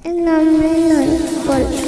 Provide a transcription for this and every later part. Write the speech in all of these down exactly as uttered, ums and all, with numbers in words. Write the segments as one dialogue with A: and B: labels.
A: El nombre no importa.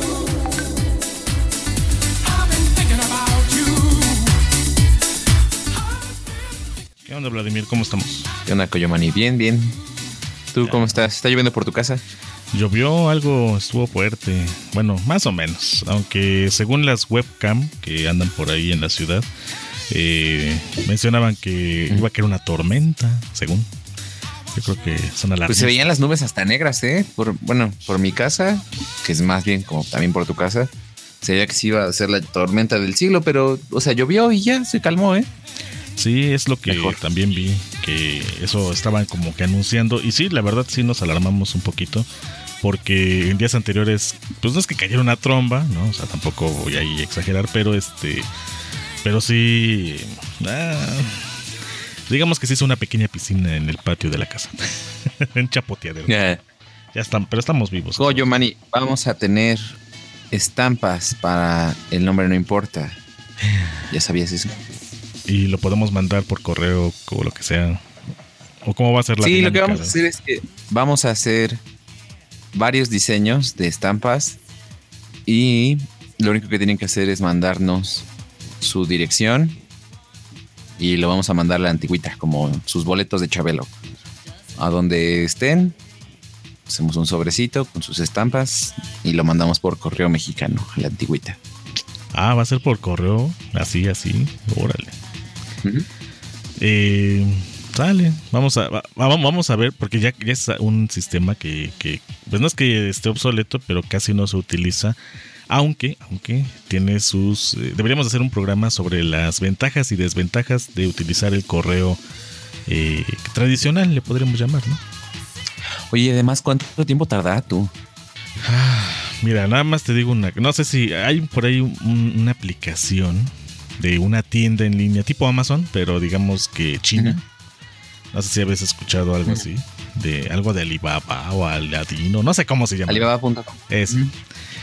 B: ¿Qué onda, Vladimir? ¿Cómo estamos?
C: ¿Qué onda, Coyomani? Bien, bien. ¿Tú cómo estás? ¿Está lloviendo por tu casa?
B: Llovió algo, estuvo fuerte. Bueno, más o menos. Aunque según las webcam que andan por ahí en la ciudad, eh, mencionaban que iba a caer una tormenta, según. Yo creo que son alarmistas.
C: Pues se veían las nubes hasta negras, ¿eh? Por, bueno, por mi casa, que es más bien como también por tu casa, se veía que sí iba a ser la tormenta del siglo, pero, o sea, llovió y ya se calmó, ¿eh?
B: Sí, es lo que Mejor. También vi, que eso estaban como que anunciando. Y sí, la verdad sí nos alarmamos un poquito, porque en días anteriores, pues no es que cayera una tromba, ¿no? O sea, tampoco voy ahí a exagerar, pero este, pero sí, ah, digamos que se hizo una pequeña piscina en el patio de la casa. En chapoteadero.
C: Yeah.
B: Ya están, pero estamos vivos.
C: Coyomani, vamos a tener estampas para El Nombre No Importa. ¿Ya sabías eso?
B: Y lo podemos mandar por correo o lo que sea. ¿O cómo va a ser la
C: Sí,
B: dinámica,
C: lo que vamos
B: ¿no?
C: a hacer es que vamos a hacer varios diseños de estampas y lo único que tienen que hacer es mandarnos su dirección y lo vamos a mandar a la antigüita, como sus boletos de Chabelo. A donde estén, hacemos un sobrecito con sus estampas y lo mandamos por correo mexicano a la antigüita.
B: Ah, va a ser por correo, así, así, órale.
C: Uh-huh.
B: Eh, sale, vamos a, va, vamos a ver, porque ya, ya es un sistema que, que, pues no es que esté obsoleto, pero casi no se utiliza. Aunque, aunque tiene sus... Eh, deberíamos hacer un programa sobre las ventajas y desventajas de utilizar el correo eh, tradicional, le podríamos llamar, ¿no?
C: Oye, además, ¿cuánto tiempo tarda tú?
B: Ah, mira, nada más te digo una... No sé si hay por ahí un, una aplicación de una tienda en línea tipo Amazon, pero digamos que China. Uh-huh. No sé si habéis escuchado algo uh-huh. así. De algo de Alibaba o Aladino, no sé cómo se llama.
C: Alibaba punto com.
B: Eso. Uh-huh.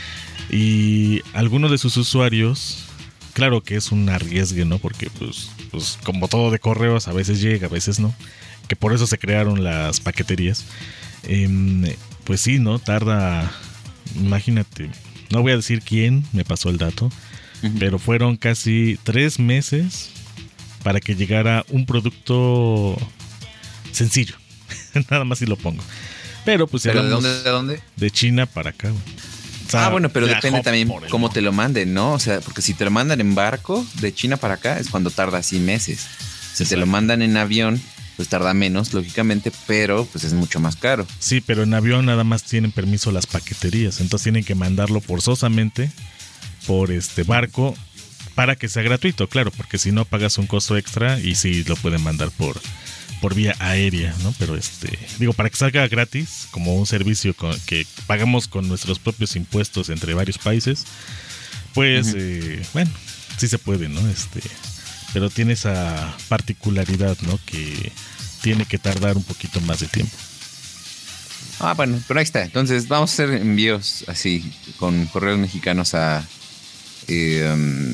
B: Y algunos de sus usuarios, claro que es un arriesgue, ¿no? Porque pues, pues como todo de correos, a veces llega, a veces no. Que por eso se crearon las paqueterías. Eh, pues sí, ¿no? Tarda, imagínate, no voy a decir quién me pasó el dato, uh-huh. pero fueron casi tres meses para que llegara un producto sencillo. Nada más si lo pongo. Pero pues
C: ¿Pero de dónde, de dónde?
B: De China para acá, güey.
C: O sea, ah, bueno, pero depende también cómo mundo. te lo manden, ¿no? O sea, porque si te lo mandan en barco de China para acá es cuando tarda así meses. Si Exacto. te lo mandan en avión, pues tarda menos, lógicamente, pero pues es mucho más caro.
B: Sí, pero en avión nada más tienen permiso las paqueterías, entonces tienen que mandarlo forzosamente por este barco para que sea gratuito, claro, porque si no pagas un costo extra y sí lo pueden mandar por... por vía aérea, ¿no? Pero este, digo, para que salga gratis, como un servicio con, que pagamos con nuestros propios impuestos entre varios países, pues, uh-huh. eh, bueno, sí se puede, ¿no? Este, pero tiene esa particularidad, ¿no? Que tiene que tardar un poquito más de tiempo.
C: Ah, bueno, pero ahí está. Entonces, vamos a hacer envíos así, con correos mexicanos a... Eh, um,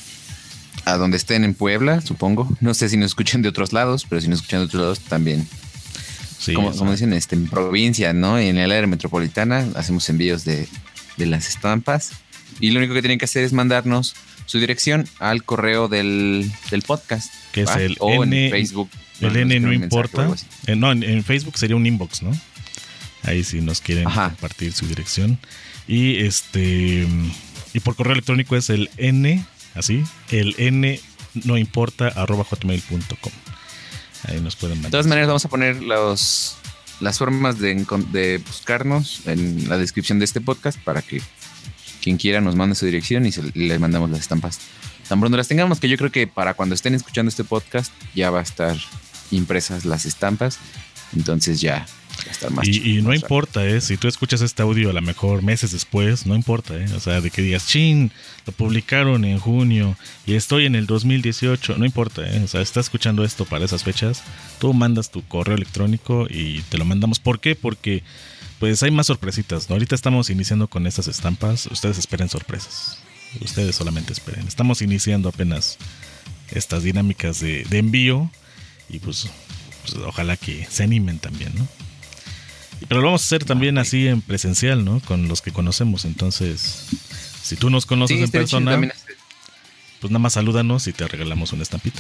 C: a donde estén en Puebla, supongo. No sé si nos escuchan de otros lados, pero si nos escuchan de otros lados también. Sí, como, como dicen, este, en provincia, ¿no? En el área metropolitana hacemos envíos de, de las estampas. Y lo único que tienen que hacer es mandarnos su dirección al correo del, del podcast.
B: Que es el
C: o
B: N,
C: en Facebook.
B: El no, N no importa. Eh, no, en, en Facebook sería un inbox, ¿no? Ahí sí nos quieren Ajá. compartir su dirección. Y este y por correo electrónico es el N... Así, el N no importa arroba hotmail punto com. Ahí nos pueden mandar.
C: De todas maneras, vamos a poner los, las formas de, de buscarnos en la descripción de este podcast para que quien quiera nos mande su dirección y, se, y le mandamos las estampas. Tan pronto las tengamos, que yo creo que para cuando estén escuchando este podcast ya va a estar impresas las estampas. Entonces ya va a estar más
B: Y,
C: chido,
B: y no
C: más
B: importa, ¿eh? Si tú escuchas este audio a lo mejor meses después, no importa, ¿eh? O sea, de que digas, chin, lo publicaron en junio y estoy en el dos mil dieciocho, no importa, ¿eh? O sea, estás escuchando esto para esas fechas, tú mandas tu correo electrónico y te lo mandamos. ¿Por qué? Porque pues hay más sorpresitas, ¿no? Ahorita estamos iniciando con estas estampas, ustedes esperen sorpresas. Ustedes solamente esperen. Estamos iniciando apenas estas dinámicas de, de envío y pues, pues ojalá que se animen también, ¿no? Pero lo vamos a hacer también así en presencial, ¿no? Con los que conocemos. Entonces, si tú nos conoces
C: Sí,
B: en
C: estaría chido
B: persona,
C: también hacer-
B: pues nada más salúdanos y te regalamos una estampita.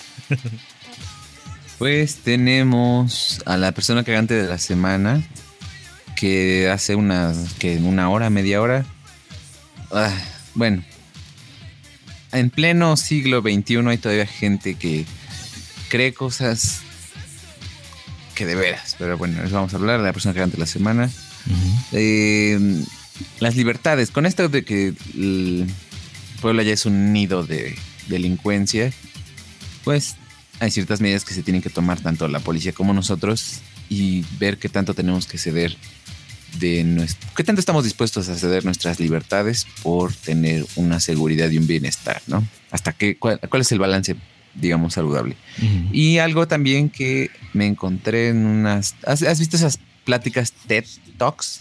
C: Pues tenemos a la persona cagante de la semana, que hace unas, que una hora, media hora. Ah, bueno, en pleno siglo veintiuno hay todavía gente que cree cosas que de veras. Pero bueno, eso vamos a hablar de la persona cagante de la semana.
B: Uh-huh.
C: Eh, las libertades. Con esto de que el Puebla ya es un nido de delincuencia, pues hay ciertas medidas que se tienen que tomar tanto la policía como nosotros y ver qué tanto tenemos que ceder de nuestro, qué tanto estamos dispuestos a ceder nuestras libertades por tener una seguridad y un bienestar, ¿no? Hasta qué, cuál, cuál es el balance, digamos, saludable.
B: Uh-huh.
C: Y algo también que me encontré en unas, ¿has, has visto esas pláticas TED Talks?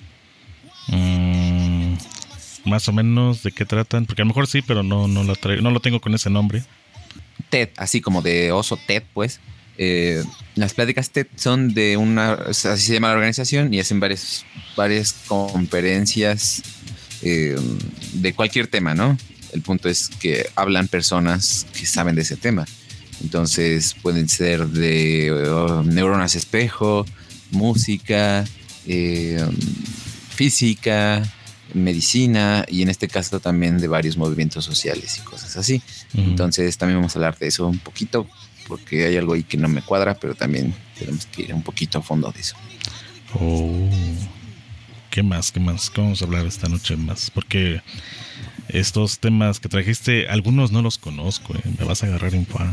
B: Mm, más o menos de qué tratan, porque a lo mejor sí, pero no, no lo traigo, no lo tengo con ese nombre.
C: TED, así como de oso TED, pues. Eh, las pláticas TED son de una, así se llama la organización, y hacen varias, varias conferencias eh, de cualquier tema, ¿no? El punto es que hablan personas que saben de ese tema. Entonces pueden ser de uh, neuronas espejo, música, eh, física, medicina, y en este caso también de varios movimientos sociales y cosas así. Uh-huh. Entonces también vamos a hablar de eso un poquito, porque hay algo ahí que no me cuadra, pero también tenemos que ir un poquito a fondo de eso.
B: Oh, ¿qué más? ¿Qué más? ¿Qué vamos a hablar esta noche más? Porque estos temas que trajiste, algunos no los conozco, ¿eh? Me vas a agarrar en fa.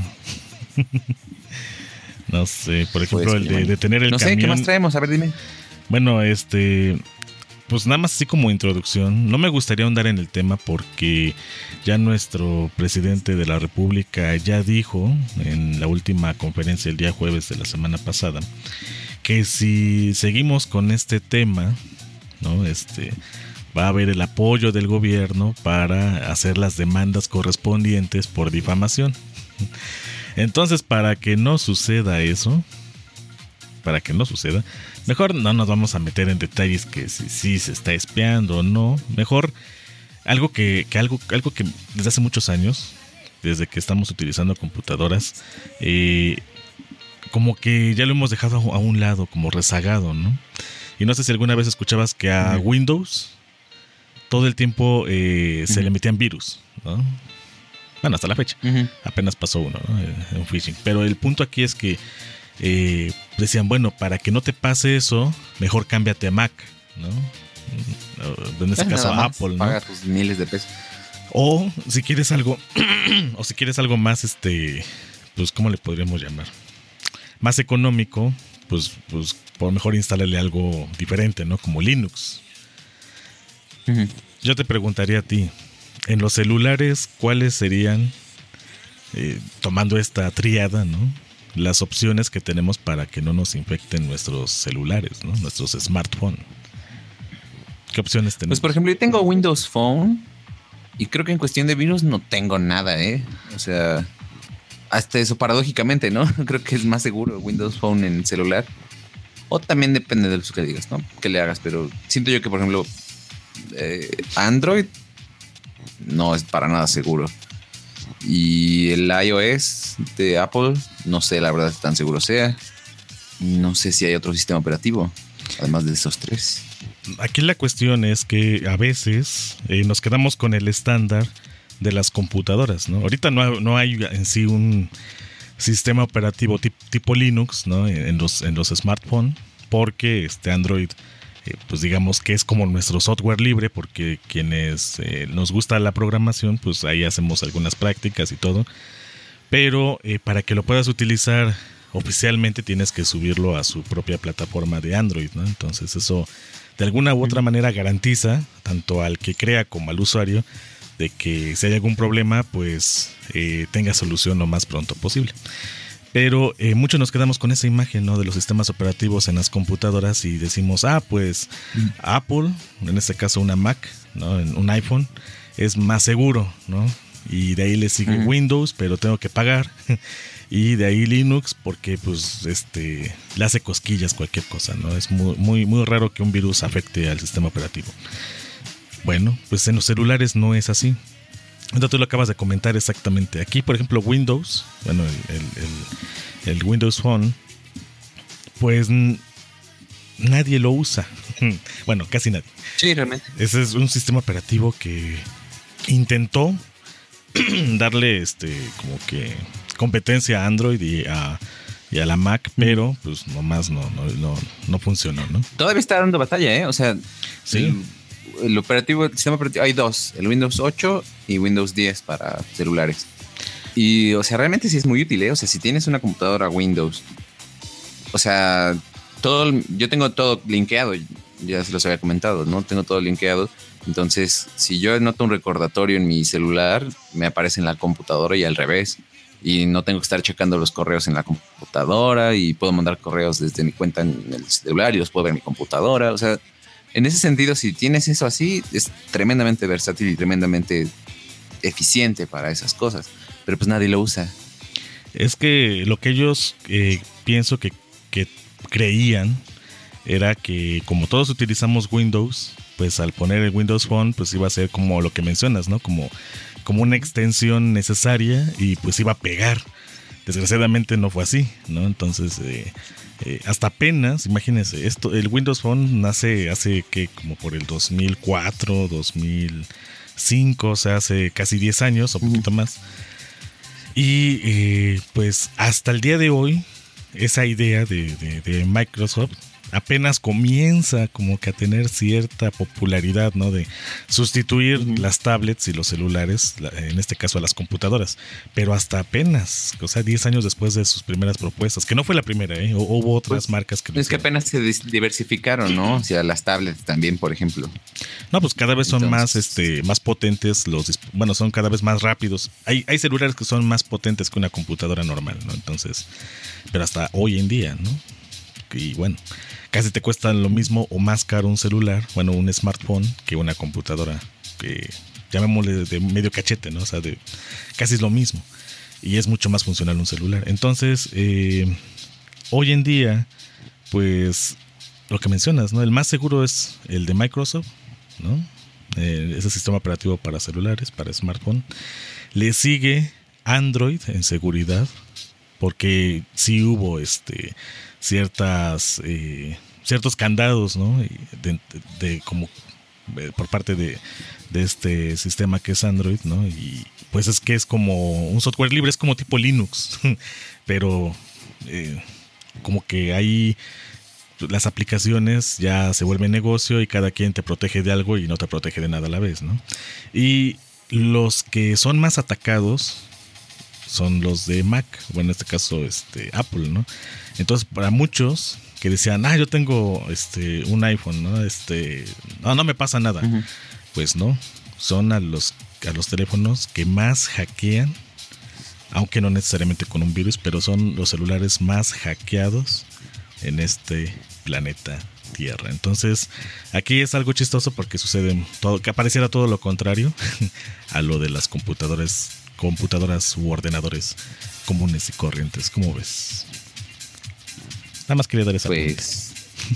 B: No sé, por ejemplo, pues, el de detener el
C: no
B: camión.
C: No sé, ¿qué más traemos? A ver, dime.
B: Bueno, este... Pues nada más así como introducción, no me gustaría ahondar en el tema porque ya nuestro presidente de la República ya dijo en la última conferencia el día jueves de la semana pasada que si seguimos con este tema, ¿no? Este, va a haber el apoyo del gobierno para hacer las demandas correspondientes por difamación. Entonces, para que no suceda eso, para que no suceda, mejor no nos vamos a meter en detalles que si, si se está espiando o no. Mejor algo que, que algo, algo que desde hace muchos años, desde que estamos utilizando computadoras, eh, como que ya lo hemos dejado a un lado, como rezagado, ¿no? Y no sé si alguna vez escuchabas que a uh-huh. Windows todo el tiempo eh, uh-huh. se le metían virus, ¿no? Bueno, hasta la fecha. Uh-huh. Apenas pasó uno, ¿no? Un phishing. Pero el punto aquí es que Eh, decían, bueno, para que no te pase eso, mejor cámbiate a Mac, ¿no? En este caso a Apple, ¿no?
C: Paga tus miles de pesos.
B: O si quieres algo, o si quieres algo más, este, pues, ¿cómo le podríamos llamar? Más económico, pues, pues, por mejor instalarle algo diferente, ¿no? Como Linux. Uh-huh. Yo te preguntaría a ti, en los celulares, ¿cuáles serían, eh, tomando esta tríada, ¿no? Las opciones que tenemos para que no nos infecten nuestros celulares, ¿no? Nuestros smartphones. ¿Qué opciones tenemos?
C: Pues por ejemplo, yo tengo Windows Phone y creo que en cuestión de virus no tengo nada, ¿eh? O sea, hasta eso paradójicamente, ¿no? Creo que es más seguro Windows Phone en celular. O también depende de lo que digas, ¿no? Que le hagas, pero siento yo que, por ejemplo, eh, Android no es para nada seguro. Y el iOS de Apple, no sé la verdad tan seguro sea. No sé si hay otro sistema operativo, además de esos tres.
B: Aquí la cuestión es que a veces eh, nos quedamos con el estándar de las computadoras, ¿no? Ahorita no hay, no hay en sí un sistema operativo tip, tipo Linux, ¿no? En los, en los smartphones, porque este Android, eh, pues digamos que es como nuestro software libre, porque quienes eh, nos gusta la programación, pues ahí hacemos algunas prácticas y todo. Pero eh, para que lo puedas utilizar oficialmente tienes que subirlo a su propia plataforma de Android, ¿no? Entonces eso de alguna u otra manera garantiza tanto al que crea como al usuario de que si hay algún problema, pues eh, tenga solución lo más pronto posible. Pero eh, muchos nos quedamos con esa imagen, ¿no? De los sistemas operativos en las computadoras y decimos, ah, pues mm. Apple, en este caso una Mac, ¿no? Un iPhone, es más seguro, ¿no? y de ahí le sigue
C: Ujú.
B: Windows, pero tengo que pagar. Y de ahí Linux, porque pues este le hace cosquillas cualquier cosa, ¿no? Es muy, muy, muy raro que un virus afecte al sistema operativo. Bueno, pues en los celulares no es así. Entonces tú lo acabas de comentar exactamente. Aquí, por ejemplo, Windows, bueno, el, el, el, el Windows Phone, pues n- nadie lo usa. Bueno, casi nadie.
C: Sí, realmente.
B: Ese es un sistema operativo que intentó darle este como que competencia a Android y a, y a la Mac, pero pues nomás no, no, no, no funcionó, ¿no?
C: Todavía está dando batalla, ¿eh? O sea,
B: Sí.
C: el, el operativo, el sistema operativo, hay dos, el Windows ocho y Windows diez para celulares. Y, o sea, realmente sí es muy útil, ¿eh? O sea, si tienes una computadora Windows, o sea, todo, yo tengo todo linkeado, ya se los había comentado, ¿no? Tengo todo linkeado. Entonces, si yo noto un recordatorio en mi celular, me aparece en la computadora y al revés. Y no tengo que estar checando los correos en la computadora y puedo mandar correos desde mi cuenta en el celular y los puedo ver en mi computadora. O sea, en ese sentido, si tienes eso así, es tremendamente versátil y tremendamente eficiente para esas cosas. Pero pues nadie lo usa.
B: Es que lo que ellos eh, pienso que, que creían era que como todos utilizamos Windows, pues al poner el Windows Phone, pues iba a ser como lo que mencionas, ¿no? Como, como una extensión necesaria y pues iba a pegar. Desgraciadamente no fue así, ¿no? Entonces, eh, eh, hasta apenas, imagínense, esto, el Windows Phone nace hace que como por el dos mil cuatro, dos mil cinco, o sea, hace casi diez años o poquito más. Y eh, pues hasta el día de hoy, esa idea de, de, de Microsoft apenas comienza como que a tener cierta popularidad, ¿no? De sustituir uh-huh. las tablets y los celulares, en este caso a las computadoras, pero hasta apenas, o sea, diez años después de sus primeras propuestas, que no fue la primera, ¿eh? O, hubo otras pues, marcas que...
C: Es que apenas se diversificaron, ¿no? O sea, las tablets también, por ejemplo.
B: No, pues cada vez son Entonces, más, este, más potentes, los, bueno, son cada vez más rápidos. Hay, hay celulares que son más potentes que una computadora normal, ¿no? Entonces, pero hasta hoy en día, ¿no? Y bueno, casi te cuesta lo mismo o más caro un celular, bueno, un smartphone, que una computadora, que llamémosle de medio cachete, ¿no? O sea, de, casi es lo mismo. Y es mucho más funcional un celular. Entonces, eh, hoy en día, pues, lo que mencionas, ¿no? El más seguro es el de Microsoft, ¿no? Eh, ese sistema operativo para celulares, para smartphone. Le sigue Android en seguridad, porque sí hubo este ciertas eh, ciertos candados, ¿no? De, de, de como de, por parte de, de este sistema que es Android, ¿no? Y pues es que es como un software libre, es como tipo Linux, pero eh, como que ahí las aplicaciones ya se vuelven negocio y cada quien te protege de algo y no te protege de nada a la vez, ¿no? Y los que son más atacados son los de Mac, bueno, en este caso este Apple, ¿no? Entonces, para muchos que decían, ah, yo tengo este un iPhone, ¿no? Este, no, no me pasa nada. Uh-huh. Pues no, son a los a los teléfonos que más hackean, aunque no necesariamente con un virus, pero son los celulares más hackeados en este planeta Tierra. Entonces, aquí es algo chistoso porque sucede todo, que pareciera todo lo contrario a lo de las computadoras computadoras u ordenadores comunes y corrientes. ¿Cómo ves? Nada más quería dar esa
C: pues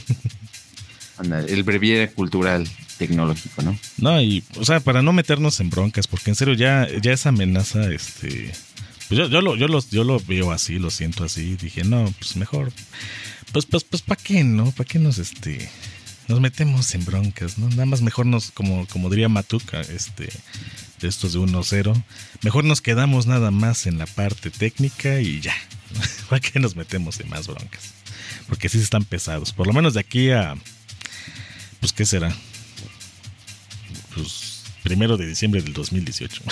C: anda, el breviario cultural tecnológico, ¿no?
B: No, y o sea, para no meternos en broncas, porque en serio ya, ya esa amenaza, este, pues yo, yo lo, yo lo, yo lo veo así, lo siento así, dije, no, pues mejor, pues, pues, pues, ¿para qué, no? ¿Para qué nos, este, nos metemos en broncas, no? Nada más mejor nos, como, como diría Matuca, este, de estos de uno cero, mejor nos quedamos nada más en la parte técnica y ya, ¿no? ¿Para qué nos metemos en más broncas? Porque sí están pesados, por lo menos de aquí a, pues, ¿qué será? Pues, primero de diciembre del dos mil dieciocho.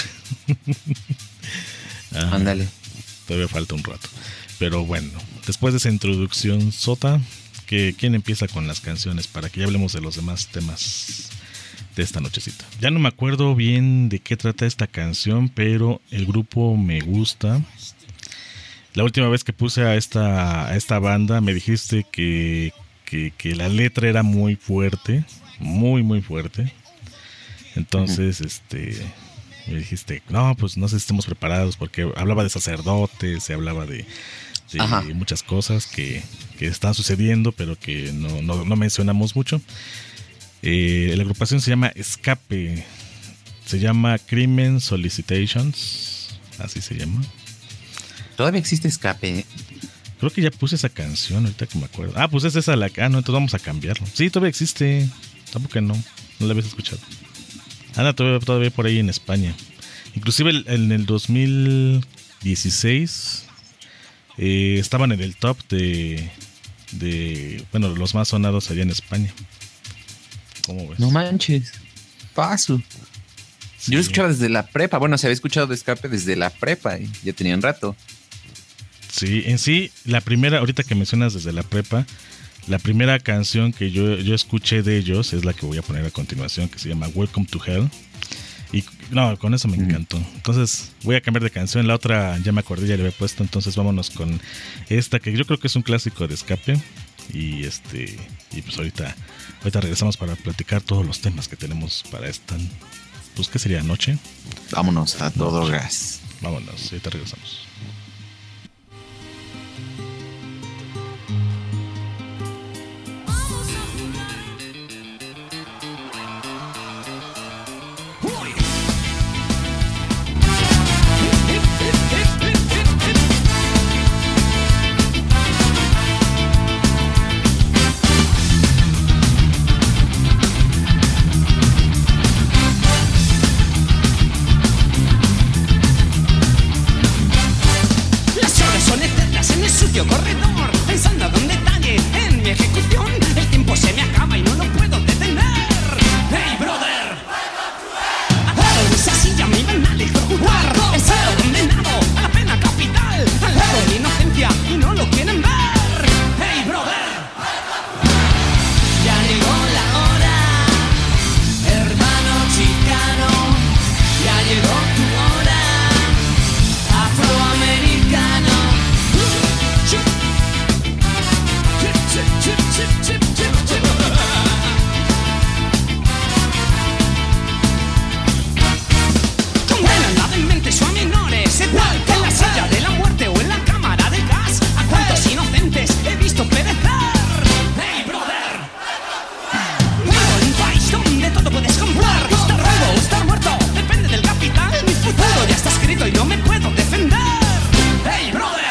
B: ah,
C: Ándale.
B: Todavía falta un rato. Pero bueno, después de esa introducción sota, que ¿quién empieza con las canciones? Para que ya hablemos de los demás temas de esta nochecita. Ya no me acuerdo bien de qué trata esta canción, pero el grupo me gusta. La última vez que puse a esta, a esta banda me dijiste que, que, que la letra era muy fuerte, muy muy fuerte. Entonces, uh-huh. este, Me dijiste, no, pues no sé si estemos preparados, porque hablaba de sacerdotes, se hablaba de, de muchas cosas que, que están sucediendo, pero que no, no, no mencionamos mucho. Eh, la agrupación se llama Escape, se llama Crimen Solicitations, así se llama.
C: Todavía existe Escape.
B: Creo que ya puse esa canción, ahorita que me acuerdo. Ah, pues es esa la... Ah, no, entonces vamos a cambiarlo. Sí, todavía existe. Tampoco que no. No la habías escuchado. Anda todavía, todavía por ahí en España. Inclusive el, en el dos mil dieciséis eh, estaban en el top de... de bueno, los más sonados allá en España. ¿Cómo ves?
C: No manches. Paso. Sí. Yo lo escuchaba desde la prepa. Bueno, se había escuchado de Escape desde la prepa. Y ya tenían rato.
B: Sí, en sí, la primera, ahorita que mencionas desde la prepa, la primera canción que yo, yo escuché de ellos es la que voy a poner a continuación, que se llama Welcome to Hell. Y no, con eso me encantó. Entonces voy a cambiar de canción. La otra ya me acordé, ya le había puesto. Entonces vámonos con esta, que yo creo que es un clásico de Escape. Y este y pues ahorita, ahorita regresamos para platicar todos los temas que tenemos para esta, pues ¿qué sería? ¿Noche?
C: Vámonos a todo gas.
B: Vámonos, ahorita regresamos.
D: Corredor, pensando con detalle en mi ejecución. El tiempo se me acaba y no lo puedo detener. Hey brother, atado en esa silla me iban a electrocutar. He sido condenado a la pena capital, al lado de mi inocencia y no lo quieren ver. Hey brother, ya llegó la hora, hermano chicano, ya llegó tu hora, afroamericano. Condenan gravemente a menores, igual que en la silla de la muerte o en la cámara de gas. A cuántos inocentes he visto perecer. Hey brother, vivo en un país donde todo puedes comprar. Estar vivo o estar muerto depende del capital. Mi futuro ya está escrito y no me puedo defender. Hey brother,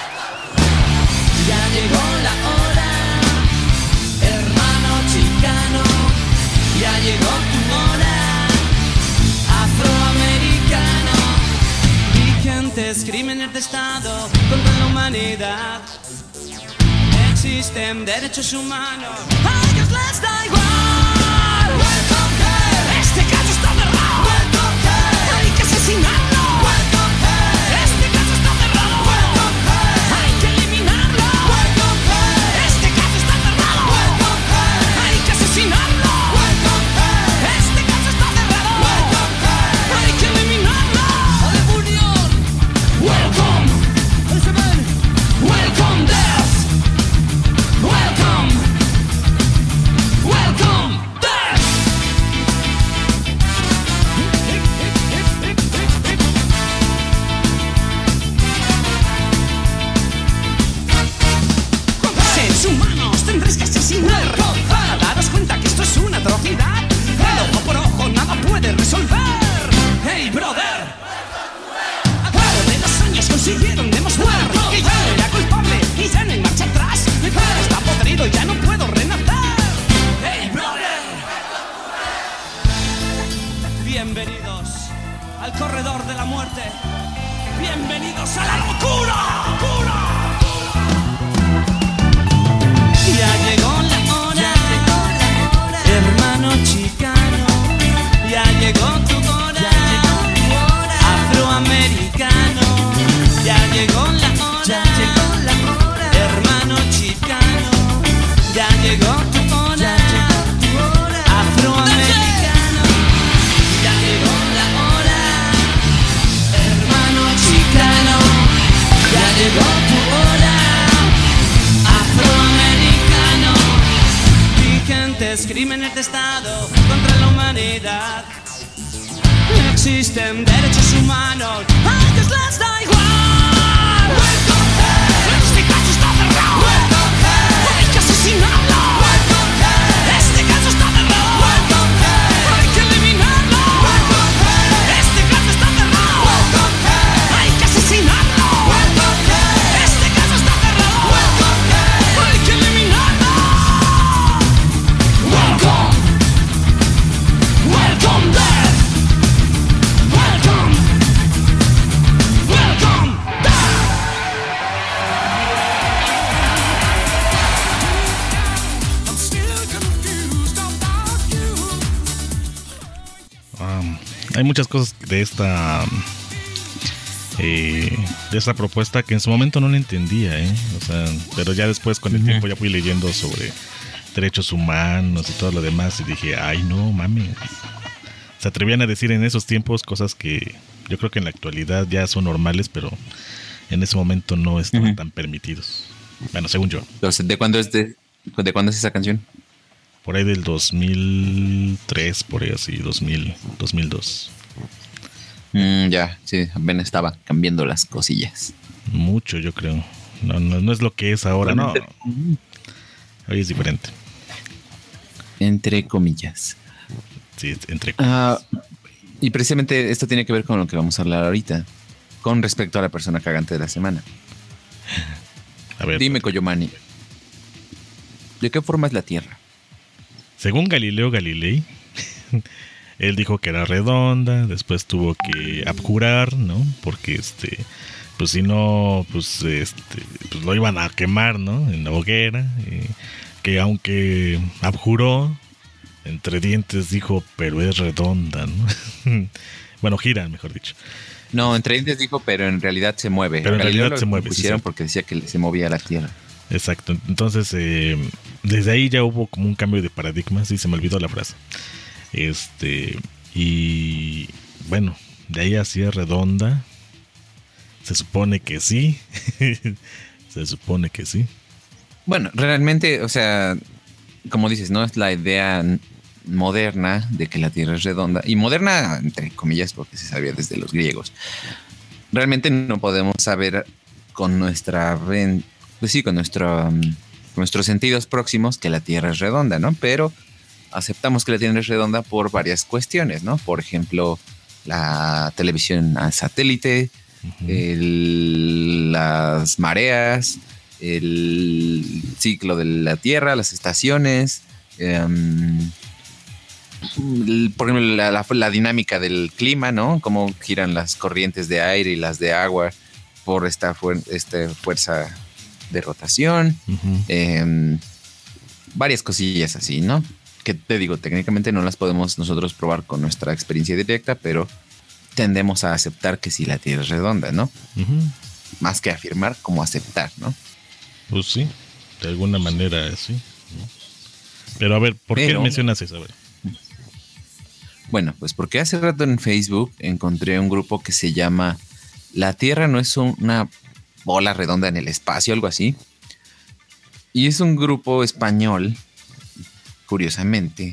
D: ya llegó la hora, hermano chicano, ya llegó tu hora, afroamericano. Vigentes crímenes de Estado contra la humanidad. Existen derechos humanos, a ellos les da igual. Welcome here. Este caso está cerrado. Welcome here. Hay que asesinarlo. Welcome here. Este caso está cerrado. Welcome here. Hay que eliminarlo. Welcome here. Este caso está cerrado. Welcome here. Hay que asesinarlo. Welcome here. Este caso está cerrado. Welcome here. Hay que eliminarlo. Unión. Welcome. Welcome death. Welcome. Welcome death. ¿Cuántos seres humanos tendréis que asesinar para daros cuenta que esto es una atrocidad? El ojo por ojo nada puede resolver. Hey brother, a cabo de los años consiguieron demostrar que ya no era culpable y ya no hay marcha atrás. Mi padre está podrido y ya no puedo renacer. Hey brother, bienvenidos al corredor de la muerte. Bienvenidos a la locura. ¡Locura! Ya llegó la hora, hermano chicano, ya llegó tu hora, afroamericano, ya llegó la hora, hermano chicano, ya llegó tu hora, afroamericano, ya llegó la hora, hermano chicano, ya llegó tu hora, afroamericano. Vigentes crímenes de Estado contra la humanidad. existen derechos humanos, a ellos les da igual. Este caso está cerrado, hay que asesinarlo. Este caso está cerrado, hay que eliminarlo. Este caso está cerrado, hay que asesinarlo. Este caso está cerrado, hay que eliminarlo. Welcome, welcome death. Welcome, welcome death. I'm still confused about you.
B: Um, hay muchas cosas de esta eh, de esta propuesta que en su momento no la entendía, ¿eh? O sea, pero ya después con el
C: Ujú.
B: tiempo ya fui leyendo sobre derechos humanos y todo lo demás y dije, ay no, mami. Se atrevían a decir en esos tiempos cosas que yo creo que en la actualidad ya son normales, pero en ese momento no estaban
C: Ujú.
B: tan permitidos. Bueno, según yo.
C: Entonces, ¿de cuándo es de, de cuándo es esa canción?
B: Por ahí del dos mil tres, por ahí así, dos mil, dos mil dos.
C: Mm, ya, sí, apenas estaba cambiando las cosillas.
B: Mucho, yo creo. No, no, no es lo que es ahora, no.
C: Realmente,
B: Hoy es diferente.
C: Entre comillas.
B: Sí, entre
C: Ah, y precisamente esto tiene que ver con lo que vamos a hablar ahorita, con respecto a la persona cagante de la semana.
B: A ver,
C: Dime, Coyomani, ¿de qué forma es la Tierra?
B: según Galileo Galilei, él dijo que era redonda, después tuvo que abjurar, ¿no? Porque este, pues si no, pues este, pues lo iban a quemar, ¿no? En la hoguera. Y que aunque abjuró, entre dientes dijo, pero es redonda, ¿no? Bueno, gira, mejor dicho.
C: No, entre dientes dijo, pero en realidad se mueve.
B: Pero en
C: Galileo
B: realidad
C: lo
B: se mueve, sí,
C: pusieron
B: cierto.
C: porque decía que se movía la Tierra.
B: Exacto. Entonces, eh, desde ahí ya hubo como un cambio de paradigma. Sí, se me olvidó la frase. Este, y bueno, de ahí hacia redonda. Se supone que sí. Se supone que sí.
C: Bueno, realmente, o sea, como dices, ¿no? Es la idea n- moderna de que la Tierra es redonda. Y moderna, entre comillas, porque se sabía desde los griegos. Realmente no podemos saber con nuestra... ven- Pues sí, con nuestro, um, nuestros sentidos próximos que la Tierra es redonda, ¿no? Pero aceptamos que la Tierra es redonda por varias cuestiones, ¿no? Por ejemplo, la televisión a satélite,
B: Ujú.
C: el- las mareas, el ciclo de la Tierra, las estaciones, em, el- por ejemplo, la, la- la dinámica del clima, ¿no? Cómo giran las corrientes de aire y las de agua por esta, fuer- esta fuerza de rotación.
B: Ujú.
C: em, varias cosillas así, ¿no? Que te digo, técnicamente no las podemos nosotros probar con nuestra experiencia directa, pero tendemos a aceptar que sí la Tierra es redonda, ¿no?
B: Ujú.
C: Más que afirmar, como aceptar, ¿no?
B: Pues sí, de alguna manera sí. Pero a ver, ¿por qué
C: Pero-
B: mencionas eso? A ver.
C: Bueno, pues porque hace rato en Facebook encontré un grupo que se llama La Tierra no es un- una bola redonda en el espacio, algo así. Y es un grupo español, curiosamente,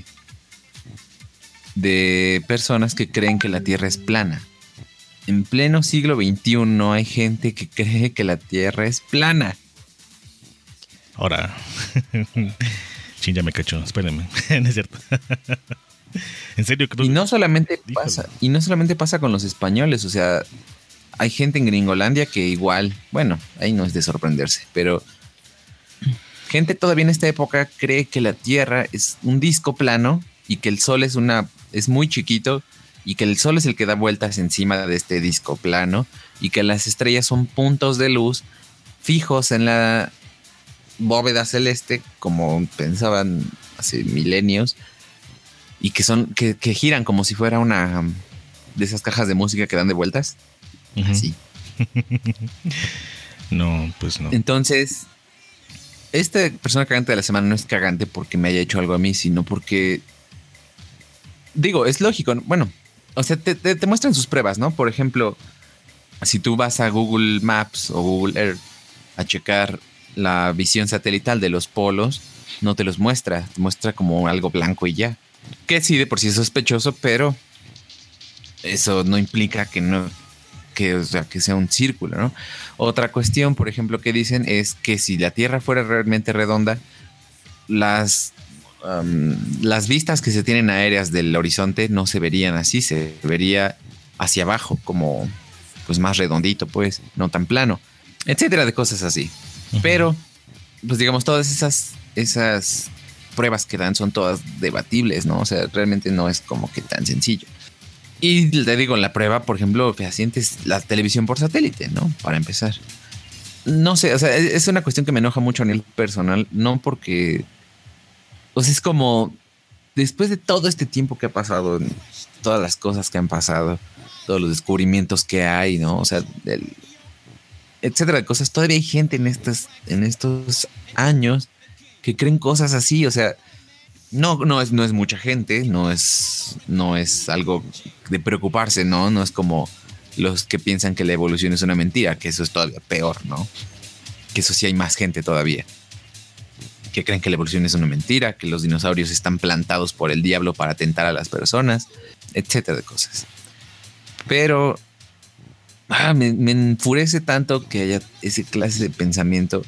C: de personas que creen que la Tierra es plana. En pleno siglo veintiuno hay gente que cree que la Tierra es plana.
B: Ahora. Chin, ya me cachó. Espérenme. No es cierto. En serio, creo
C: Y no solamente
B: Híjole.
C: pasa, y no solamente pasa con los españoles, o sea, hay gente en Gringolandia que igual, bueno, ahí no es de sorprenderse, pero gente todavía en esta época cree que la Tierra es un disco plano y que el Sol es una es muy chiquito y que el Sol es el que da vueltas encima de este disco plano y que las estrellas son puntos de luz fijos en la bóveda celeste, como pensaban hace milenios, y que son que, que giran como si fuera una um, de esas cajas de música que dan de vueltas.
B: Ujú.
C: Así.
B: No, pues no.
C: Entonces, esta persona cagante de la semana no es cagante porque me haya hecho algo a mí, sino porque digo, es lógico. ¿no? Bueno, o sea, te, te, te muestran sus pruebas, ¿no? Por ejemplo, si tú vas a Google Maps o Google Earth a checar la visión satelital de los polos, no te los muestra, te muestra como algo blanco y ya. Que sí, de por sí es sospechoso, pero eso no implica que no, que, o sea, que sea un círculo, ¿no? Otra cuestión, por ejemplo, que dicen es que si la Tierra fuera realmente redonda, las, um, las vistas que se tienen aéreas del horizonte no se verían así, se vería hacia abajo, como pues más redondito, pues, no tan plano, etcétera, de cosas así. Uh-huh. Pero, pues digamos, todas esas, esas pruebas que dan son todas debatibles, ¿no? O sea, realmente no es como que tan sencillo. Y te digo, la prueba, por ejemplo, fehaciente es la televisión por satélite, ¿no? Para empezar. No sé, o sea, es una cuestión que me enoja mucho a nivel personal, no porque... O sea, es como... Después de todo este tiempo que ha pasado, todas las cosas que han pasado, todos los descubrimientos que hay, ¿no? O sea, el, etcétera, de cosas. Todavía hay gente en estos, en estos años que creen cosas así, o sea... No, no es, no es mucha gente, no es, no es algo de preocuparse, ¿no? No es como los que piensan que la evolución es una mentira, que eso es todavía peor, ¿no? Que eso sí hay más gente todavía. Que creen que la evolución es una mentira, que los dinosaurios están plantados por el diablo para atentar a las personas, etcétera de cosas. Pero ah, me, me enfurece tanto que haya esa clase de pensamiento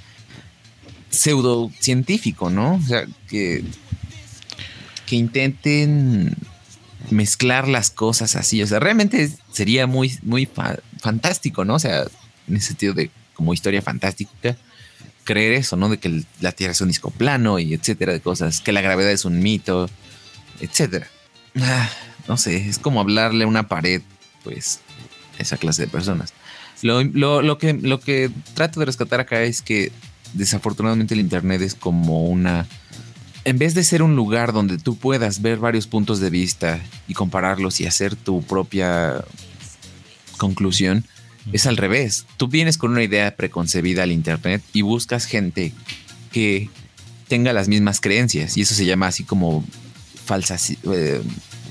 C: pseudocientífico, ¿no? O sea, que... que intenten mezclar las cosas así. O sea, realmente sería muy, muy fa- fantástico, ¿no? O sea, en ese sentido de como historia fantástica, creer eso, ¿no? De que la Tierra es un disco plano y etcétera de cosas, que la gravedad es un mito, etcétera. Ah, no sé, es como hablarle a una pared, pues, a esa clase de personas. Lo, lo, lo, que, lo que trato de rescatar acá es que desafortunadamente el Internet es como una... En vez de ser un lugar donde tú puedas ver varios puntos de vista y compararlos y hacer tu propia conclusión, es al revés. Tú vienes con una idea preconcebida al Internet y buscas gente que tenga las mismas creencias. Y eso se llama así como falsa, eh,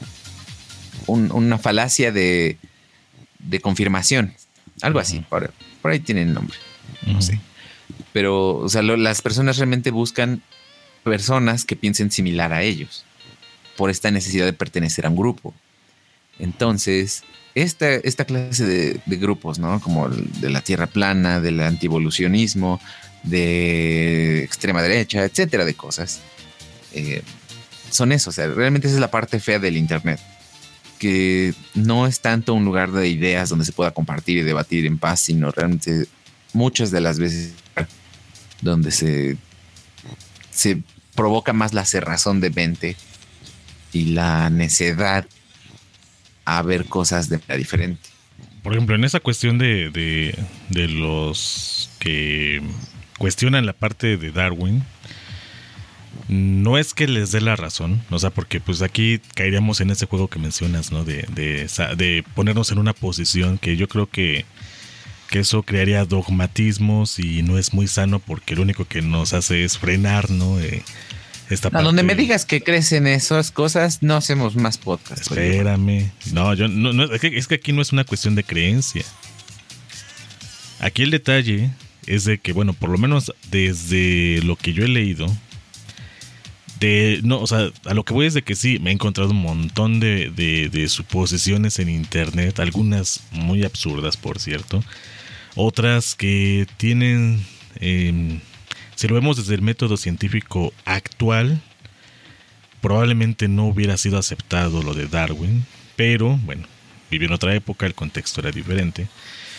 C: un, una falacia de, de confirmación. Algo así. Por, por ahí tiene el nombre. No uh-huh. sé. Pero, o sea, lo, las personas realmente buscan personas que piensen similar a ellos por esta necesidad de pertenecer a un grupo. Entonces, esta, esta clase de, de grupos, ¿no? Como de la tierra plana, del antievolucionismo, de extrema derecha, etcétera, de cosas, eh, son eso. O sea, realmente esa es la parte fea del Internet, que no es tanto un lugar de ideas donde se pueda compartir y debatir en paz, sino realmente muchas de las veces donde se se provoca más la cerrazón de mente y la necedad a ver cosas de manera diferente.
B: Por ejemplo, en esa cuestión de, de, de los que cuestionan la parte de Darwin, no es que les dé la razón, o sea, porque pues aquí caeríamos en ese juego que mencionas, ¿no? De, de, de ponernos en una posición que yo creo que que eso crearía dogmatismos y no es muy sano, porque lo único que nos hace es frenar, ¿no? Eh, esta
C: no,
B: parte.
C: Donde me digas que crees en esas cosas, no hacemos más podcasts.
B: Espérame. No, yo no, no es, que, es que aquí no es una cuestión de creencia. Aquí el detalle es de que, bueno, por lo menos desde lo que yo he leído, de no, o sea, a lo que voy es de que sí, me he encontrado un montón de, de, de suposiciones en internet, algunas muy absurdas, por cierto. Otras que tienen, eh, si lo vemos desde el método científico actual, probablemente no hubiera sido aceptado lo de Darwin, pero bueno, vivió en otra época, el contexto era diferente.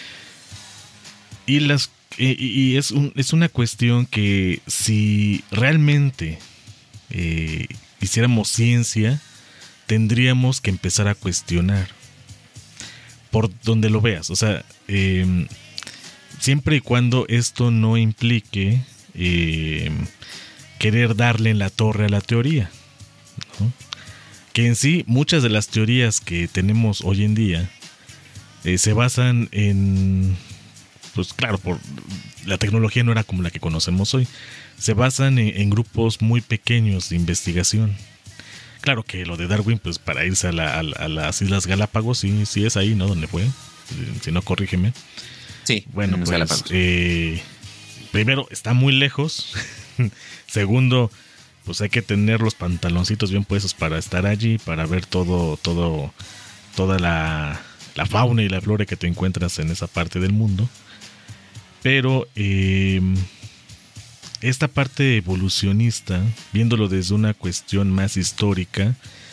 B: Y, las, y, y es, un, es una cuestión que si realmente eh, hiciéramos ciencia, tendríamos que empezar a cuestionar por donde lo veas, o sea... Eh, siempre y cuando esto no implique eh, querer darle en la torre a la teoría, ¿no? Que en sí muchas de las teorías que tenemos hoy en día eh, se basan en, pues claro, por la tecnología no era como la que conocemos hoy, se basan en, en grupos muy pequeños de investigación. Claro que lo de Darwin, pues para irse a, la, a, a las Islas Galápagos, sí, sí es ahí, ¿no? Donde fue, si no, corrígeme.
C: Sí,
B: bueno, pues eh, primero está muy lejos. Segundo, pues hay que tener los pantaloncitos bien puestos para estar allí, para ver todo, todo, toda la, la fauna y la flora que te encuentras en esa parte del mundo. Pero eh, esta parte evolucionista, viéndolo desde una cuestión más histórica,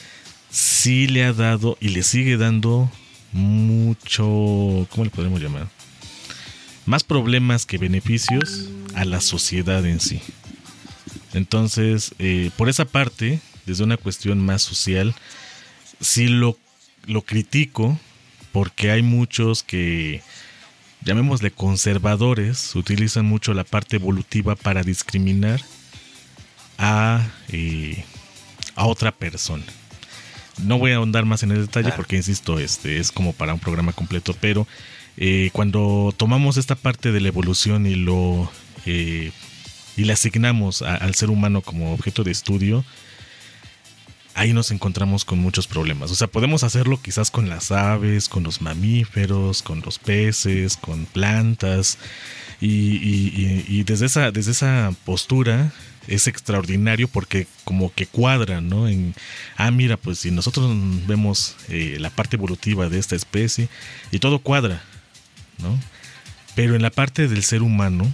B: sí le ha dado y le sigue dando mucho, ¿cómo le podemos llamar? Más problemas que beneficios a la sociedad en sí. Entonces, eh, por esa parte, desde una cuestión más social, sí lo, lo critico, porque hay muchos que, llamémosle conservadores, utilizan mucho la parte evolutiva para discriminar a, eh, a otra persona. No voy a ahondar más en el detalle porque, insisto, este es como para un programa completo, pero eh, cuando tomamos esta parte de la evolución y lo eh, y le asignamos a, al ser humano como objeto de estudio, ahí nos encontramos con muchos problemas. O sea, podemos hacerlo quizás con las aves, con los mamíferos, con los peces, con plantas, y, y, y, y desde esa, desde esa postura es extraordinario porque como que cuadra, ¿no? En, ah, mira, pues si nosotros vemos eh, la parte evolutiva de esta especie y todo cuadra, ¿no? Pero en la parte del ser humano,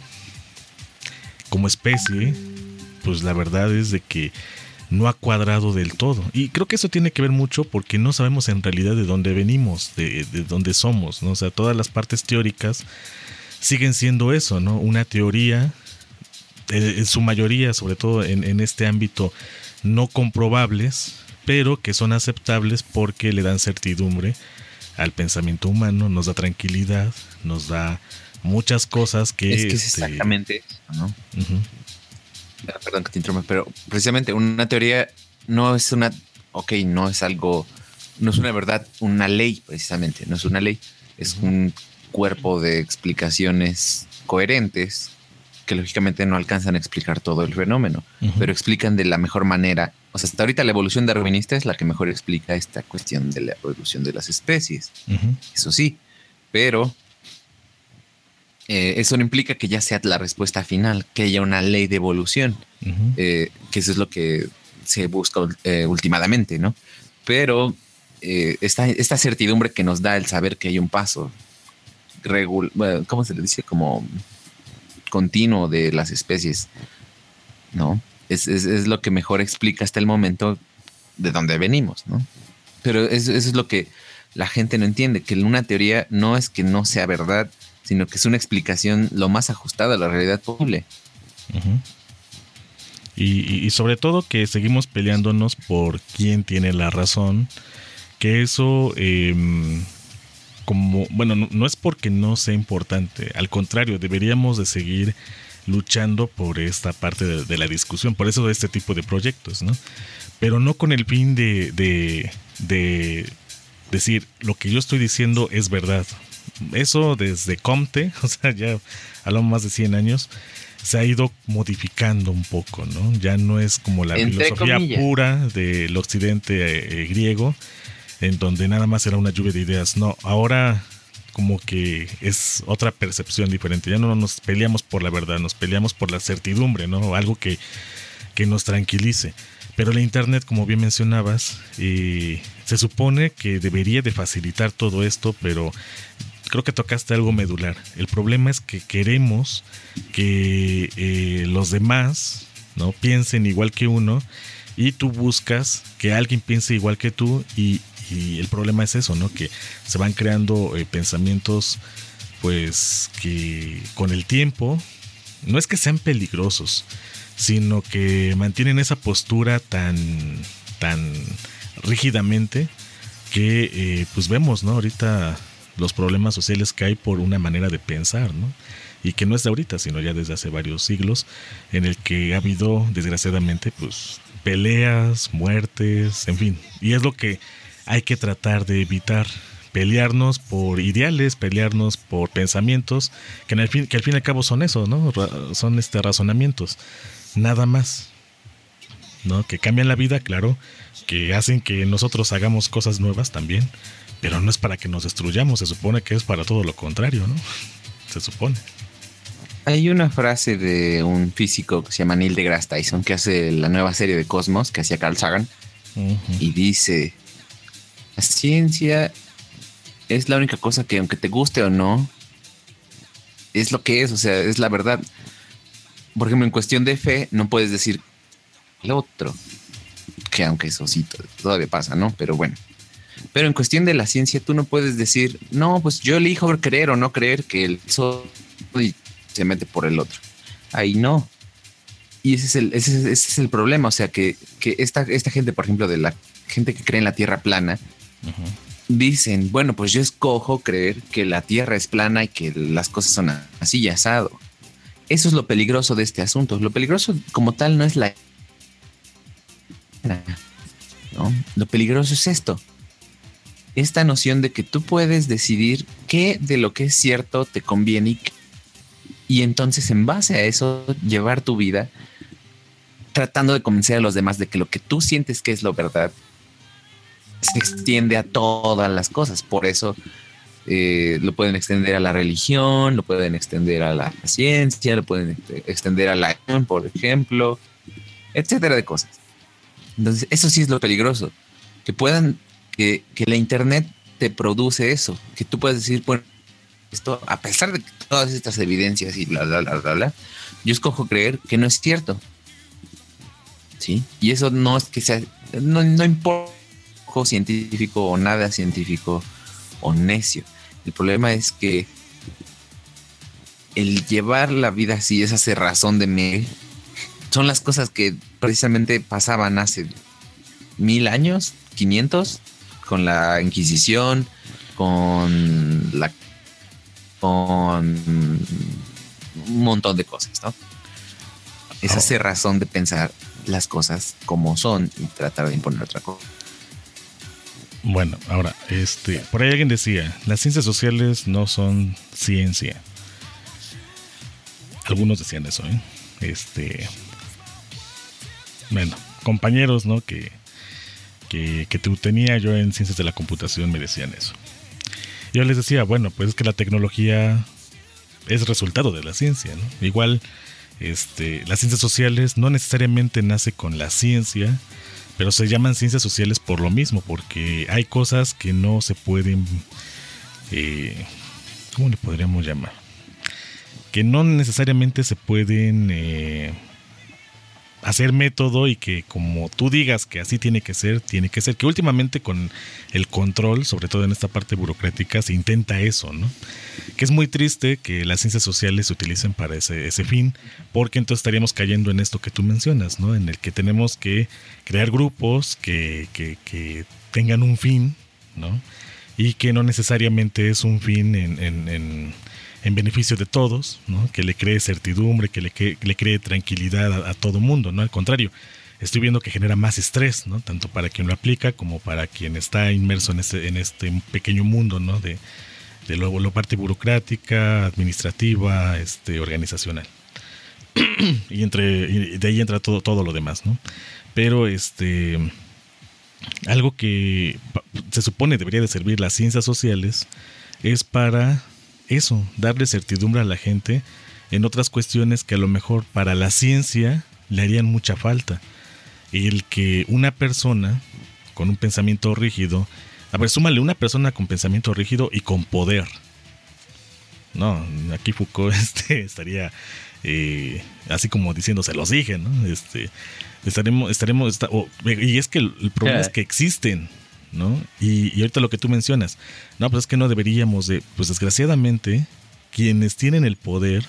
B: como especie, pues la verdad es de que no ha cuadrado del todo. Y creo que eso tiene que ver mucho porque no sabemos en realidad de dónde venimos, de, de dónde somos, ¿no? O sea, todas las partes teóricas siguen siendo eso, ¿no? Una teoría, en su mayoría, sobre todo en, en este ámbito, no comprobables, pero que son aceptables porque le dan certidumbre al pensamiento humano, nos da tranquilidad, nos da muchas cosas que...
C: Es que es
B: este,
C: exactamente eso, ¿no?
B: Uh-huh.
C: Perdón que te interrumpa, pero precisamente una teoría no es una... Ok, no es algo... No es una verdad, una ley, precisamente. No es una ley, es uh-huh. un cuerpo de explicaciones coherentes que lógicamente no alcanzan a explicar todo el fenómeno, uh-huh. pero explican de la mejor manera. O sea, hasta ahorita la evolución darwinista es la que mejor explica esta cuestión de la evolución de las especies. Uh-huh. Eso sí, pero eh, eso no implica que ya sea la respuesta final, que haya una ley de evolución, uh-huh. eh, que eso es lo que se busca eh, últimamente, ¿no? Pero eh, esta, esta certidumbre que nos da el saber que hay un paso regul- bueno, ¿cómo se le dice? Como continuo de las especies, ¿no? Es, es, es lo que mejor explica hasta el momento de dónde venimos, ¿no? Pero eso, eso es lo que la gente no entiende, que una teoría no es que no sea verdad, sino que es una explicación lo más ajustada a la realidad posible.
B: Uh-huh. Y, y sobre todo que seguimos peleándonos por quién tiene la razón, que eso... Eh, como, bueno, no, no es porque no sea importante, al contrario, deberíamos de seguir luchando por esta parte de, de la discusión, por eso de este tipo de proyectos, ¿no? Pero no con el fin de, de, de decir lo que yo estoy diciendo es verdad. Eso desde Comte, o sea, ya hablamos más de cien años, se ha ido modificando un poco, ¿no? Ya no es como la Entre filosofía comillas. pura del occidente eh, griego, en donde nada más era una lluvia de ideas. No, ahora como que es otra percepción diferente. Ya no nos peleamos por la verdad, nos peleamos por la certidumbre, ¿no? Algo que, que nos tranquilice. Pero la internet, como bien mencionabas, eh, se supone que debería de facilitar todo esto, pero creo que tocaste algo medular. El problema es que queremos que eh, los demás, ¿no?, piensen igual que uno, y tú buscas que alguien piense igual que tú, y Y el problema es eso, ¿no? Que se van creando eh, pensamientos, pues, que con el tiempo, no es que sean peligrosos, sino que mantienen esa postura tan, tan rígidamente que, eh, pues, vemos, ¿no? Ahorita los problemas sociales que hay por una manera de pensar, ¿no? Y que no es de ahorita, sino ya desde hace varios siglos, en el que ha habido, desgraciadamente, pues, peleas, muertes, en fin. Y es lo que hay que tratar de evitar, pelearnos por ideales, pelearnos por pensamientos que, en el fin, que al fin y al cabo son eso, ¿no? Ra- son este razonamientos, nada más, ¿no? Que cambian la vida, claro, que hacen que nosotros hagamos cosas nuevas también, pero no es para que nos destruyamos, se supone que es para todo lo contrario, ¿no? Se supone.
C: Hay una frase de un físico que se llama Neil deGrasse Tyson, que hace la nueva serie de Cosmos que hacía Carl Sagan, uh-huh. y dice: La ciencia es la única cosa que, aunque te guste o no, es lo que es, o sea, es la verdad. Por ejemplo, en cuestión de fe, no puedes decir el otro, que aunque eso sí todavía pasa, ¿no? Pero bueno. Pero en cuestión de la ciencia, tú no puedes decir, no, pues yo elijo creer o no creer que el sol se mete por el otro. Ahí no. Y ese es el, ese es, ese es el problema. O sea, que, que esta, esta gente, por ejemplo, de la gente que cree en la Tierra plana, uh-huh. dicen, bueno, pues yo escojo creer que la Tierra es plana y que las cosas son así y asado. Eso es lo peligroso de este asunto. Lo peligroso como tal no es la... ¿no? Lo peligroso es esto. Esta noción de que tú puedes decidir qué de lo que es cierto te conviene y, y entonces en base a eso llevar tu vida tratando de convencer a los demás de que lo que tú sientes que es la verdad se extiende a todas las cosas. Por eso eh, lo pueden extender a la religión, lo pueden extender a la ciencia, lo pueden extender a la, por ejemplo, etcétera de cosas. Entonces eso sí es lo peligroso, que puedan Que, que la internet te produce eso, que tú puedes decir, bueno, esto, a pesar de todas estas evidencias y bla, bla, bla, bla, bla, yo escojo creer que no es cierto. ¿Sí? Y eso no es que sea, no, no importa científico o nada científico o necio. El problema es que el llevar la vida así, esa cerrazón de me, son las cosas que precisamente pasaban hace mil años, quinientos, con la Inquisición, con la con un montón de cosas, ¿no? Esa oh. cerrazón de pensar las cosas como son y tratar de imponer otra cosa.
B: Bueno, ahora, este, por ahí alguien decía, las ciencias sociales no son ciencia. Algunos decían eso, ¿eh? Este, bueno, compañeros, ¿no? Que Que, que tenía yo en ciencias de la computación me decían eso. Yo les decía, bueno, pues es que la tecnología es resultado de la ciencia, ¿no? Igual, este, las ciencias sociales no necesariamente nace con la ciencia, pero se llaman ciencias sociales por lo mismo, porque hay cosas que no se pueden, eh, ¿cómo le podríamos llamar? Que no necesariamente se pueden... Eh, hacer método y que como tú digas que así tiene que ser, tiene que ser. Que últimamente con el control, sobre todo en esta parte burocrática, se intenta eso, ¿no? Que es muy triste que las ciencias sociales se utilicen para ese, ese fin, porque entonces estaríamos cayendo en esto que tú mencionas, ¿no? En el que tenemos que crear grupos que, que, que tengan un fin, ¿no? Y que no necesariamente es un fin en... en, en en beneficio de todos, ¿no? Que le cree certidumbre, que le, que le cree tranquilidad a, a todo mundo, ¿no? Al contrario, estoy viendo que genera más estrés, ¿no? Tanto para quien lo aplica como para quien está inmerso en este, en este pequeño mundo, ¿no? De, de lo, lo parte burocrática, administrativa, este, organizacional. y entre y de ahí entra todo, todo lo demás, ¿no? Pero este algo que se supone debería de servir las ciencias sociales es para eso, darle certidumbre a la gente en otras cuestiones que a lo mejor para la ciencia le harían mucha falta. El que una persona con un pensamiento rígido, a ver, súmale una persona con pensamiento rígido y con poder. No, aquí Foucault este, estaría eh, así como diciendo, se los dije, ¿no? Este, estaremos, estaremos, está, oh, y es que el, el problema yeah. es que existen, ¿no? Y, y ahorita lo que tú mencionas, no, pues es que no deberíamos de, pues desgraciadamente, quienes tienen el poder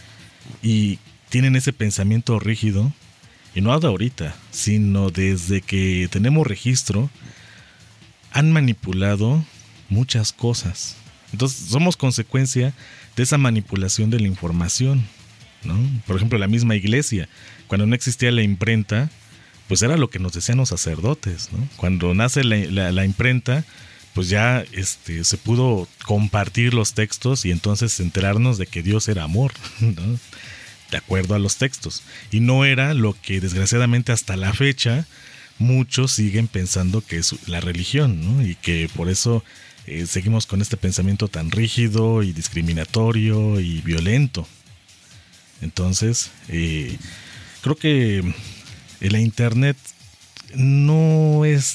B: y tienen ese pensamiento rígido, y no de ahorita, sino desde que tenemos registro, han manipulado muchas cosas. Entonces somos consecuencia de esa manipulación de la información, ¿no? Por ejemplo, la misma iglesia, cuando no existía la imprenta, pues era lo que nos decían los sacerdotes, ¿no? Cuando nace la, la, la imprenta, pues ya este, se pudo compartir los textos y entonces enterarnos de que Dios era amor, ¿no? De acuerdo a los textos. Y no era lo que desgraciadamente hasta la fecha muchos siguen pensando que es la religión, ¿no? Y que por eso eh, seguimos con este pensamiento tan rígido y discriminatorio y violento. Entonces, eh, creo que la internet no es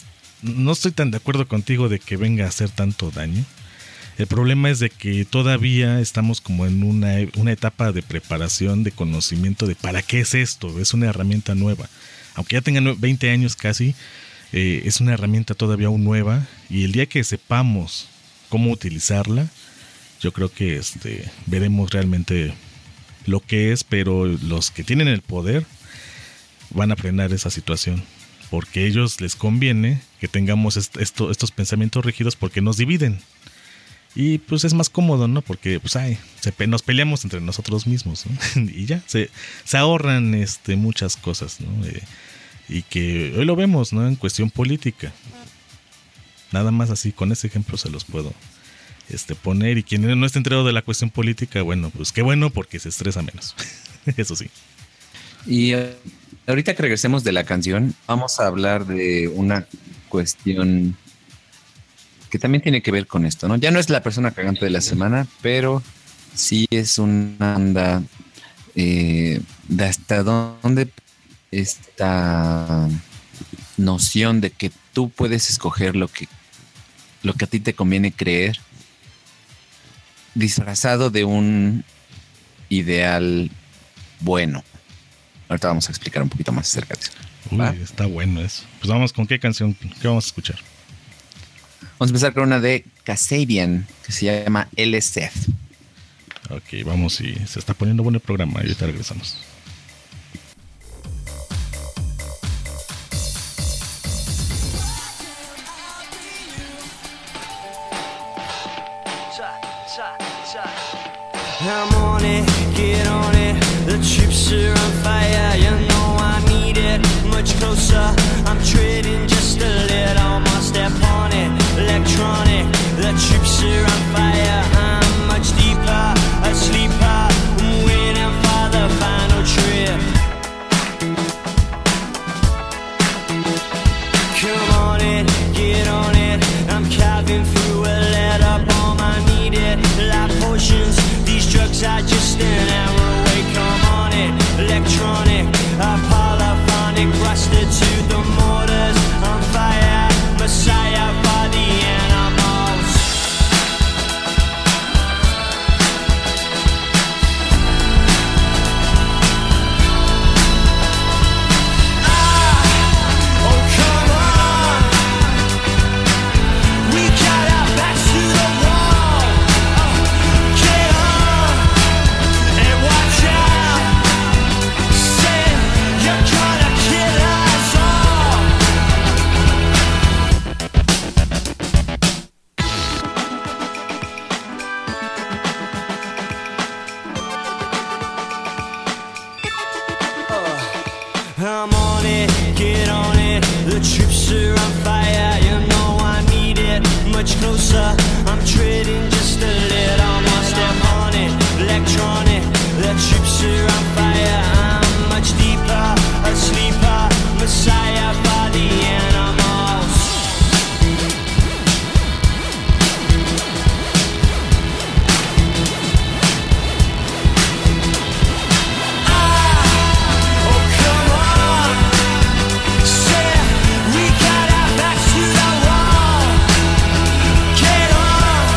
B: no estoy tan de acuerdo contigo de que venga a hacer tanto daño. El problema es de que todavía estamos como en una, una etapa de preparación, de conocimiento de para qué es esto. Es una herramienta nueva. Aunque ya tengan veinte años casi, eh, es una herramienta todavía aún nueva. Y el día que sepamos cómo utilizarla, yo creo que este, veremos realmente lo que es. Pero los que tienen el poder van a frenar esa situación. Porque a ellos les conviene que tengamos est- esto, estos pensamientos rígidos porque nos dividen. Y pues es más cómodo, ¿no? Porque pues ay, se pe- nos peleamos entre nosotros mismos, ¿no? Y ya, se, se ahorran este, muchas cosas, ¿no? Eh, y que hoy lo vemos, ¿no? En cuestión política. Nada más así, con ese ejemplo se los puedo este, poner. Y quien no esté enterado de la cuestión política, bueno, pues qué bueno porque se estresa menos. Eso sí.
C: Y uh, ahorita que regresemos de la canción, vamos a hablar de una cuestión que también tiene que ver con esto, ¿no? Ya no es la persona cagante de la semana, pero sí es una onda eh, de hasta dónde esta noción de que tú puedes escoger lo que, lo que a ti te conviene creer, disfrazado de un ideal bueno. Ahorita vamos a explicar un poquito más acerca de eso.
B: Uy,
C: ¿Va?
B: está bueno eso. Pues vamos, ¿con qué canción? ¿Qué vamos a escuchar?
C: Vamos a empezar con una de Kasabian que se llama L C F.
B: Ok, vamos y se está poniendo bueno el programa. Y ahorita regresamos.
D: I'm on it, get on it. The troops are on fire, you know I need it. Much closer, I'm treading just a little more. Step on it, electronic. The troops are on fire, I'm much deeper, a sleeper. I'm waiting for the final trip. Come on it, get on it. I'm carving through a letter bomb, I need it. Like potions, these drugs are just an hour away. Come on it, electronic, a polyphonic, rusted to the mortars. On fire, messiah for the animals. Ah, oh come on, we got our backs to the wall. Get on and watch out. Say you're gonna kill us all. I'm on it, get on it. The troops are on fire, you know I need it. Much closer, I'm treading just a little more. Step on it, electronic. The troops are on fire, I'm much deeper, a sleeper, messiah for the animals. Oh come on, say we got our backs to the wall. Get on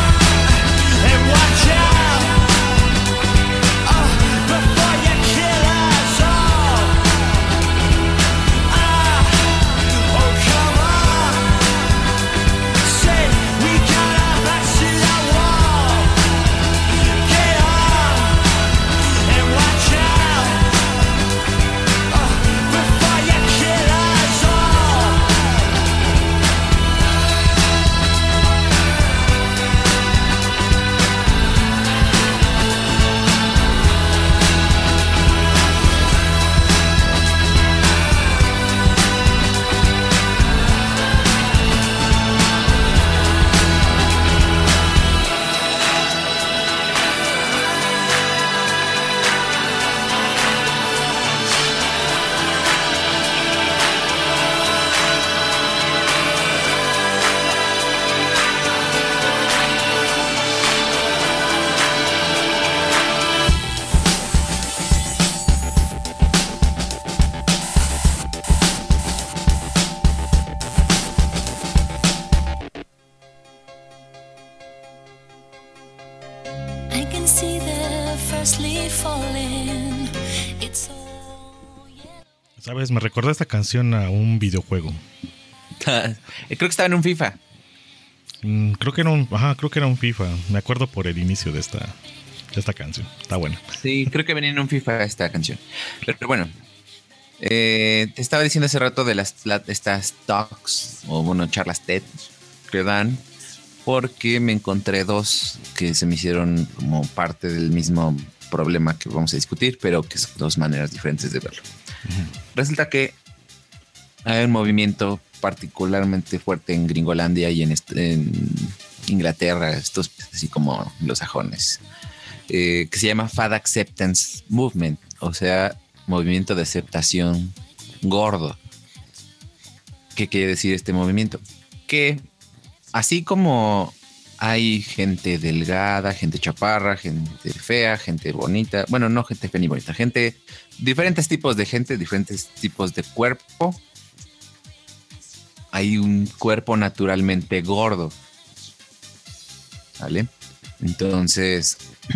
D: endlessly falling. It's so yellow.
B: ¿Sabes? Me recordó esta canción a un videojuego.
C: Creo que estaba en un FIFA.
B: Mm, creo que era un, ajá, creo que era un FIFA. Me acuerdo por el inicio de esta, de esta canción. Está buena.
C: Sí, creo que venía en un FIFA esta canción. Pero bueno, eh, te estaba diciendo hace rato de las la- estas talks o bueno, charlas TED que dan, porque me encontré dos que se me hicieron como parte del mismo problema que vamos a discutir, pero que son dos maneras diferentes de verlo. Resulta que hay un movimiento particularmente fuerte en Gringolandia y en, est- en Inglaterra, estos así como los sajones, eh, que se llama Fat Acceptance Movement, o sea, movimiento de aceptación gordo. ¿Qué quiere decir este movimiento? Que así como hay gente delgada, gente chaparra, gente fea, gente bonita, bueno, no gente fea ni bonita, gente, diferentes tipos de gente, diferentes tipos de cuerpo, hay un cuerpo naturalmente gordo, ¿vale? Entonces,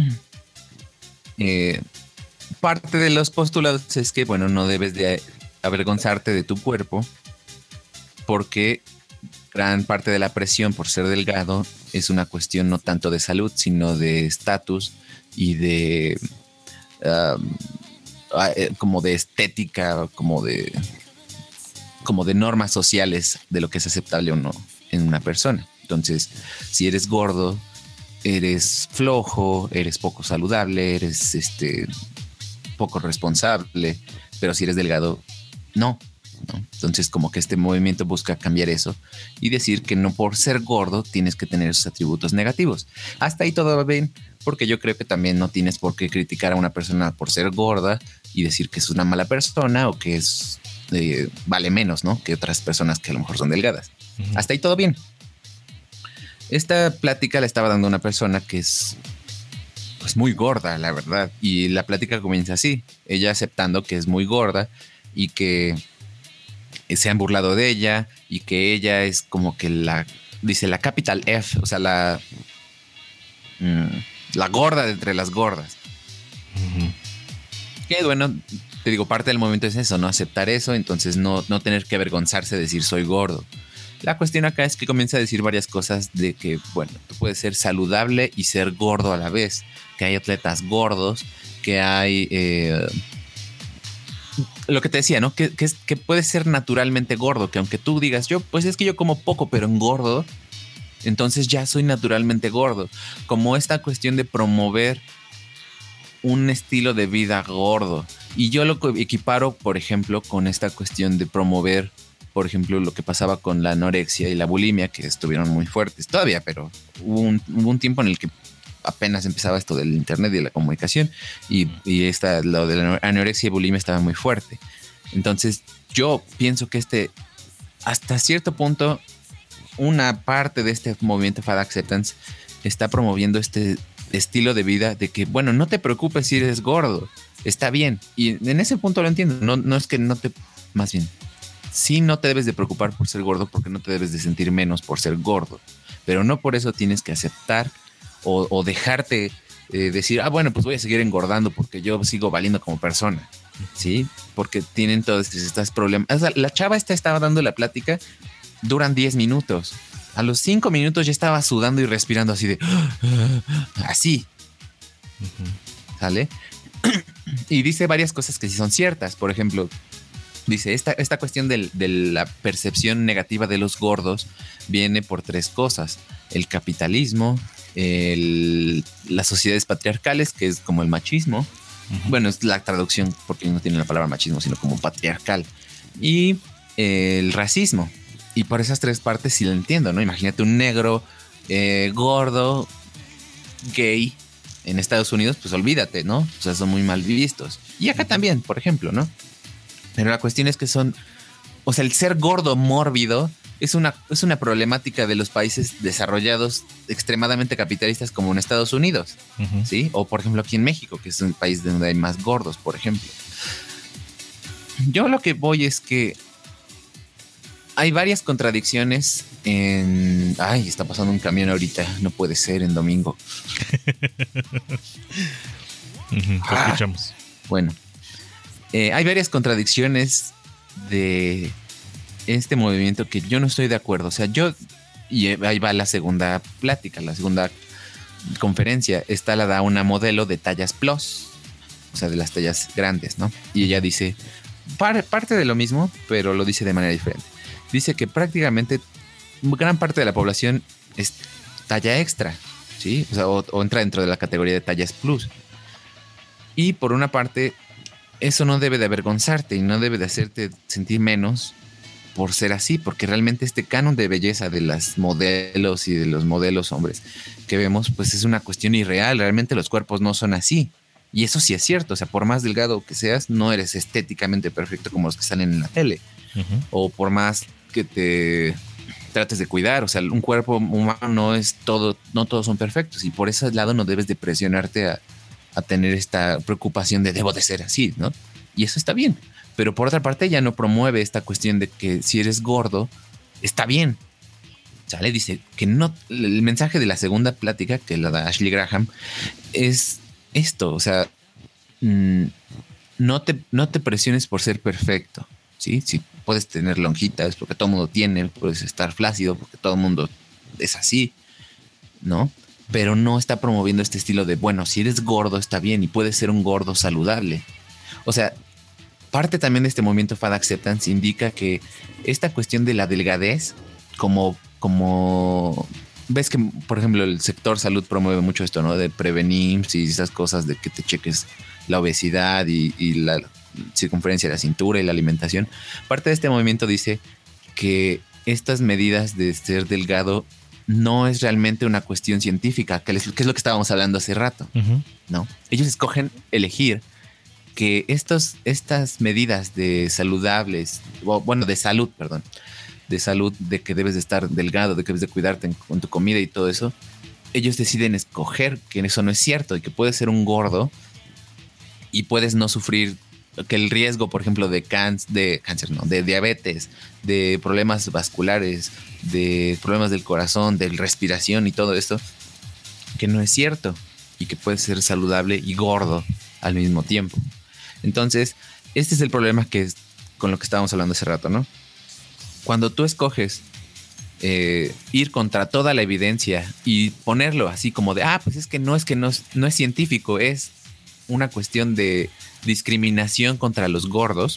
C: eh, parte de los postulados es que, bueno, no debes de avergonzarte de tu cuerpo porque gran parte de la presión por ser delgado es una cuestión no tanto de salud, sino de estatus y de um, ah, eh, como de estética, como de como de normas sociales de lo que es aceptable o no en una persona. Entonces, si eres gordo, eres flojo, eres poco saludable, eres este poco responsable, pero si eres delgado, no. ¿no? Entonces, como que este movimiento busca cambiar eso y decir que no por ser gordo tienes que tener esos atributos negativos. Hasta ahí todo va bien, porque yo creo que también no tienes por qué criticar a una persona por ser gorda y decir que es una mala persona o que es eh, vale menos, ¿no? Que otras personas que a lo mejor son delgadas.
B: Ujú.
C: Hasta ahí todo bien. Esta plática la estaba dando una persona que es pues muy gorda, la verdad. Y la plática comienza así, ella aceptando que es muy gorda y que se han burlado de ella y que ella es como que la, dice la capital F, o sea, la, mm, la gorda de entre las gordas.
B: Ujú.
C: Que bueno, te digo, parte del momento es eso, no aceptar eso, entonces no, no tener que avergonzarse de decir soy gordo. La cuestión acá es que comienza a decir varias cosas de que, bueno, tú puedes ser saludable y ser gordo a la vez, que hay atletas gordos, que hay... Eh, lo que te decía, ¿no? Que, que, es, que puedes ser naturalmente gordo, que aunque tú digas, yo, pues es que yo como poco, pero engordo, entonces ya soy naturalmente gordo. Como esta cuestión de promover un estilo de vida gordo. Y yo lo equiparo, por ejemplo, con esta cuestión de promover, por ejemplo, lo que pasaba con la anorexia y la bulimia, que estuvieron muy fuertes todavía, pero hubo un, hubo un tiempo en el que apenas empezaba esto del internet y de la comunicación y, y esta, lo de la anorexia y bulimia estaba muy fuerte. Entonces yo pienso que este, hasta cierto punto, una parte de este movimiento Fat Acceptance está promoviendo este estilo de vida de que, bueno, no te preocupes si eres gordo, está bien. Y en ese punto lo entiendo, no, no es que no te, más bien, sí no te debes de preocupar por ser gordo porque no te debes de sentir menos por ser gordo, pero no por eso tienes que aceptar o, o dejarte eh, decir, ah, bueno, pues voy a seguir engordando porque yo sigo valiendo como persona, ¿sí? Porque tienen todos estos problemas. O sea, la chava esta estaba dando la plática, duran diez minutos. A los cinco minutos ya estaba sudando y respirando así de... Así.
B: Ujú.
C: ¿Sale? Y dice varias cosas que sí son ciertas. Por ejemplo, dice, esta, esta cuestión del- de la percepción negativa de los gordos viene por tres cosas. El capitalismo, el- las sociedades patriarcales, que es como el machismo.
B: Ujú.
C: Bueno, es la traducción porque no tiene la palabra machismo, sino como patriarcal. Y el racismo. Y por esas tres partes sí lo entiendo, ¿no? Imagínate un negro eh, gordo, gay en Estados Unidos, pues olvídate, ¿no? O sea, son muy mal vistos. Y acá también, por ejemplo, ¿no? Pero la cuestión es que son, o sea, el ser gordo mórbido es una, es una problemática de los países desarrollados extremadamente capitalistas como en Estados Unidos,
B: Ujú.
C: ¿sí? O por ejemplo aquí en México, que es un país donde hay más gordos, por ejemplo. Yo lo que voy es que hay varias contradicciones en... Ay, está pasando un camión ahorita, no puede ser en domingo.
B: Ujú, te
C: Ah.
B: escuchamos.
C: Bueno, eh, hay varias contradicciones de este movimiento que yo no estoy de acuerdo. O sea, yo, y ahí va la segunda plática, la segunda conferencia. Esta la da una modelo de tallas plus, o sea, de las tallas grandes, ¿no? Y ella dice par- parte de lo mismo, pero lo dice de manera diferente. Dice que prácticamente gran parte de la población es talla extra, ¿sí? O sea, o, o entra dentro de la categoría de tallas plus. Y por una parte, eso no debe de avergonzarte y no debe de hacerte sentir menos por ser así, porque realmente este canon de belleza de las modelos y de los modelos hombres que vemos, pues es una cuestión irreal. Realmente los cuerpos no son así. Y eso sí es cierto. O sea, por más delgado que seas, no eres estéticamente perfecto como los que salen en la tele.
B: Ujú.
C: O por más que te trates de cuidar. O sea, un cuerpo humano no es todo, no todos son perfectos. Y por ese lado no debes de presionarte a, a tener esta preocupación de debo de ser así, ¿no? Y eso está bien. Pero por otra parte, ella no promueve esta cuestión de que si eres gordo, está bien. ¿Sale? Dice que no. El mensaje de la segunda plática, que la da Ashley Graham, es esto. O sea, mmm, no, te, no te presiones por ser perfecto. ¿Sí? Si puedes tener lonjitas, porque todo el mundo tiene, puedes estar flácido, porque todo el mundo es así, ¿no? Pero no está promoviendo este estilo de, bueno, si eres gordo, está bien y puedes ser un gordo saludable. O sea, parte también de este movimiento Fat Acceptance indica que esta cuestión de la delgadez, como, como ves que, por ejemplo, el sector salud promueve mucho esto, ¿no? De prevenir y esas cosas de que te cheques la obesidad y, y la circunferencia de la cintura y la alimentación. Parte de este movimiento dice que estas medidas de ser delgado no es realmente una cuestión científica, que es, que es lo que estábamos hablando hace rato,
B: Ujú.
C: ¿no? Ellos escogen elegir que estos, estas medidas de saludables, o, bueno, de salud, perdón, de salud, de que debes de estar delgado, de que debes de cuidarte en, con tu comida y todo eso, ellos deciden escoger que eso no es cierto y que puedes ser un gordo y puedes no sufrir, que el riesgo, por ejemplo, de, can, de cáncer, no, de diabetes, de problemas vasculares, de problemas del corazón, de respiración y todo esto, que no es cierto y que puedes ser saludable y gordo al mismo tiempo. Entonces, este es el problema que es con lo que estábamos hablando hace rato, ¿no? Cuando tú escoges eh, ir contra toda la evidencia y ponerlo así como de, ah, pues es que no es que no es, no es científico, es una cuestión de discriminación contra los gordos,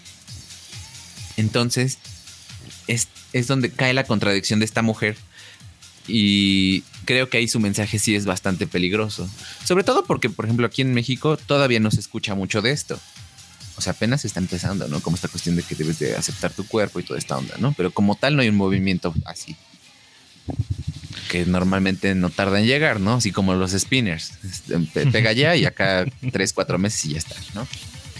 C: entonces es, es donde cae la contradicción de esta mujer. Y creo que ahí su mensaje sí es bastante peligroso. Sobre todo porque, por ejemplo, aquí en México todavía no se escucha mucho de esto. O sea, apenas está empezando, ¿no? Como esta cuestión de que debes de aceptar tu cuerpo y toda esta onda, ¿no? Pero como tal no hay un movimiento así. Que normalmente no tarda en llegar, ¿no? Así como los spinners. Pe- Pega ya y acá tres, cuatro meses y ya está, ¿no?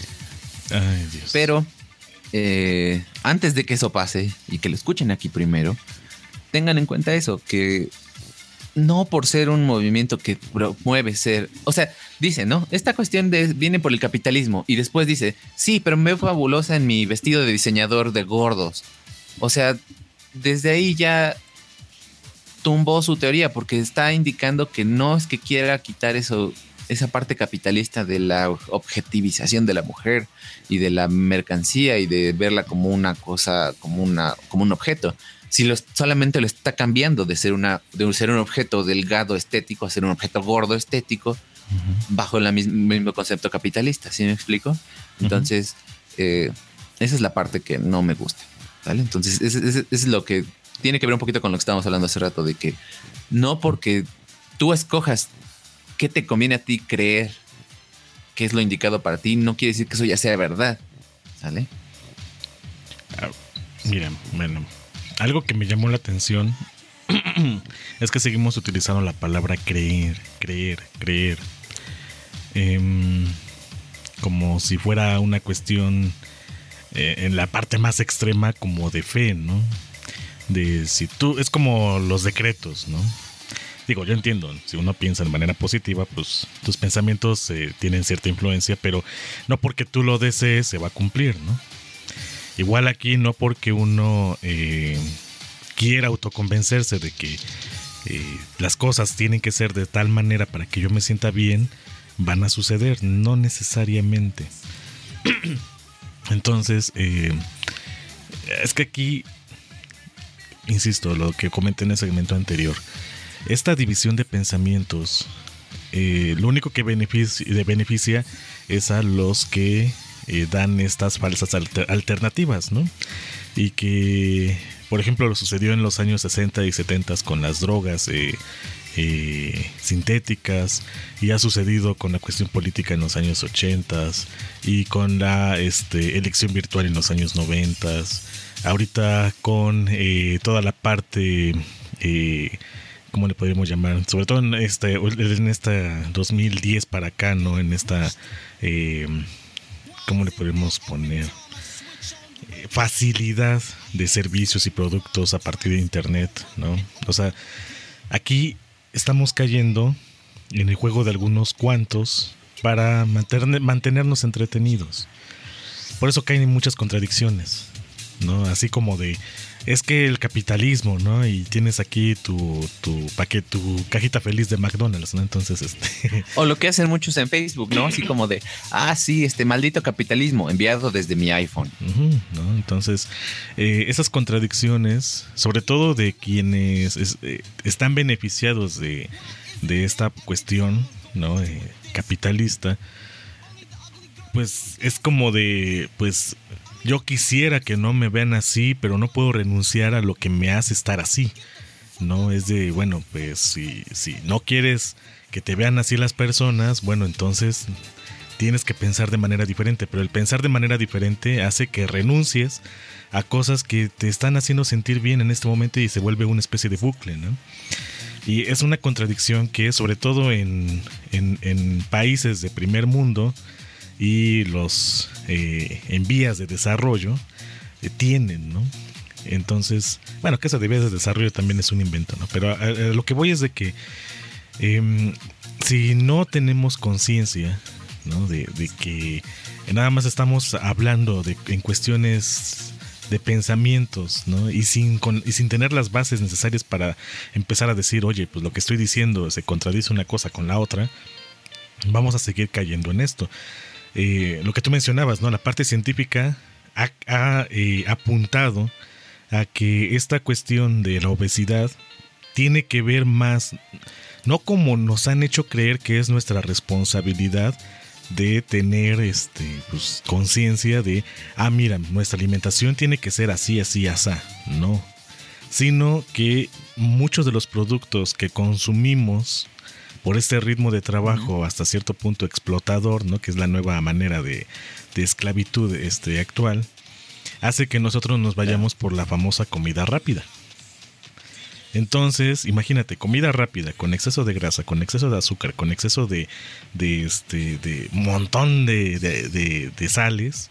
B: Ay, Dios.
C: Pero eh, antes de que eso pase y que lo escuchen aquí primero, tengan en cuenta eso, que no por ser un movimiento que promueve ser, o sea, dice, ¿no? Esta cuestión de, viene por el capitalismo y después dice, sí, pero me veo fabulosa en mi vestido de diseñador de gordos. O sea, desde ahí ya tumbó su teoría porque está indicando que no es que quiera quitar eso, esa parte capitalista de la objetivización de la mujer y de la mercancía y de verla como una cosa, como una, como un objeto. Si lo, solamente lo está cambiando de ser una, de ser un objeto delgado estético a ser un objeto gordo estético, uh-huh, bajo el mismo, mismo concepto capitalista, ¿sí me explico? Entonces, uh-huh, eh, esa es la parte que no me gusta, ¿vale? Entonces, eso es, es, es lo que tiene que ver un poquito con lo que estábamos hablando hace rato, de que no porque tú escojas qué te conviene a ti creer que es lo indicado para ti, no quiere decir que eso ya sea verdad, ¿sale?
B: Ah, mira, bueno, algo que me llamó la atención es que seguimos utilizando la palabra creer, creer, creer, eh, como si fuera una cuestión eh, en la parte más extrema como de fe, ¿no? De si tú, es como los decretos, ¿no? Digo, yo entiendo, si uno piensa de manera positiva, pues tus pensamientos eh, tienen cierta influencia, pero no porque tú lo desees se va a cumplir, ¿no? Igual aquí no porque uno eh, quiera autoconvencerse de que eh, las cosas tienen que ser de tal manera para que yo me sienta bien, van a suceder, no necesariamente. Entonces, eh, es que aquí, insisto, lo que comenté en el segmento anterior, esta división de pensamientos, eh, lo único que beneficia, beneficia es a los que eh, dan estas falsas alter, alternativas, ¿no? Y que, por ejemplo, lo sucedió en los años sesenta y setenta con las drogas eh, eh, sintéticas, y ha sucedido con la cuestión política en los años ochenta y con la este, elección virtual en los años noventa, ahorita con eh, toda la parte, eh, ¿cómo le podríamos llamar? Sobre todo en este, en esta dos mil diez para acá, ¿no? En esta, eh, ¿cómo le podemos poner? Facilidad de servicios y productos a partir de internet, ¿no? O sea, aquí estamos cayendo en el juego de algunos cuantos para mantener, mantenernos entretenidos. Por eso caen en muchas contradicciones, ¿no? Así como de, es que el capitalismo, ¿no? Y tienes aquí tu tu paquete, tu cajita feliz de McDonald's, ¿no? Entonces, este...
C: O lo que hacen muchos en Facebook, ¿no? Así como de, ah, sí, este maldito capitalismo enviado desde mi iPhone.
B: Uh-huh, ¿no? Entonces, eh, esas contradicciones, sobre todo de quienes es, eh, están beneficiados de, de esta cuestión, ¿no? Eh, capitalista, pues es como de, pues... Yo quisiera que no me vean así, pero no puedo renunciar a lo que me hace estar así. No es de, bueno, pues si, si no quieres que te vean así las personas, bueno, entonces tienes que pensar de manera diferente. Pero el pensar de manera diferente hace que renuncies a cosas que te están haciendo sentir bien en este momento y se vuelve una especie de bucle, ¿no? Y es una contradicción que, sobre todo en, en, en países de primer mundo y los eh, en vías de desarrollo eh, tienen, ¿no? Entonces, bueno, que esa de vías de desarrollo también es un invento, ¿no? Pero a, a lo que voy es de que eh, si no tenemos conciencia, ¿no? De, de que nada más estamos hablando de, en cuestiones de pensamientos, ¿no? Y sin, con, y sin tener las bases necesarias para empezar a decir, oye, pues lo que estoy diciendo se contradice una cosa con la otra, vamos a seguir cayendo en esto. Eh, lo que tú mencionabas, ¿no? La parte científica ha, ha eh, apuntado a que esta cuestión de la obesidad tiene que ver más, no como nos han hecho creer que es nuestra responsabilidad de tener este, pues, conciencia de, ah, mira, nuestra alimentación tiene que ser así, así, así, no, sino que muchos de los productos que consumimos por este ritmo de trabajo hasta cierto punto explotador, ¿no? Que es la nueva manera de, de esclavitud este, actual, hace que nosotros nos vayamos por la famosa comida rápida. Entonces, imagínate, comida rápida, con exceso de grasa, con exceso de azúcar, con exceso de, de este, de montón de, de, de, de sales,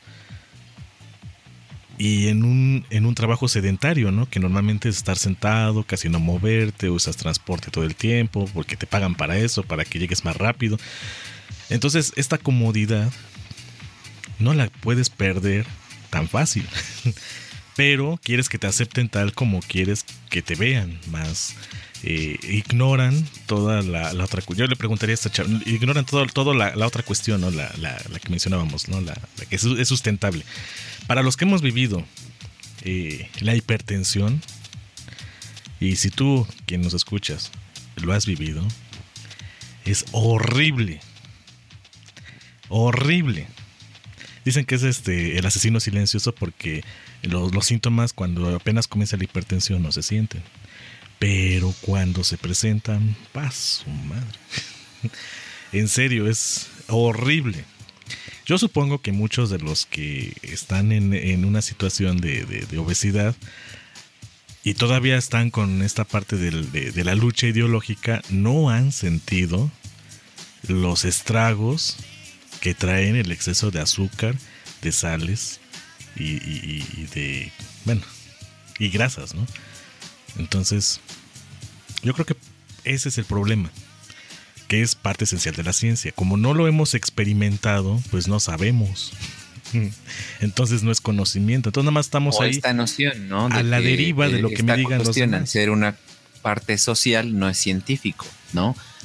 B: y en un, en un trabajo sedentario, ¿no? Que normalmente es estar sentado, casi no moverte, usas transporte todo el tiempo, porque te pagan para eso, para que llegues más rápido. Entonces, esta comodidad no la puedes perder tan fácil. Pero quieres que te acepten tal como quieres que te vean, más eh, ignoran toda la, la otra cuestión. Yo le preguntaría a esta chava, ignoran todo, todo la, la otra cuestión, ¿no? La, la, la que mencionábamos, ¿no? La, la que es, es sustentable. Para los que hemos vivido eh, la hipertensión, y si tú, quien nos escuchas, lo has vivido, es horrible. Horrible. Dicen que es este el asesino silencioso porque los, los síntomas cuando apenas comienza la hipertensión no se sienten. Pero cuando se presentan, ¡paz, su madre! En serio, es horrible. Yo supongo que muchos de los que están en, en una situación de, de, de obesidad y todavía están con esta parte de, de, de la lucha ideológica no han sentido los estragos que traen el exceso de azúcar, de sales y, y, y de, bueno, y grasas, ¿no? Entonces, yo creo que ese es el problema, que es parte esencial de la ciencia. Como no lo hemos experimentado, pues no sabemos. Entonces no es conocimiento. Entonces nada más estamos
C: o
B: ahí
C: esta noción, ¿no?
B: a la deriva de lo que me digan los demás.
C: Ser una parte social no es científico, ¿no?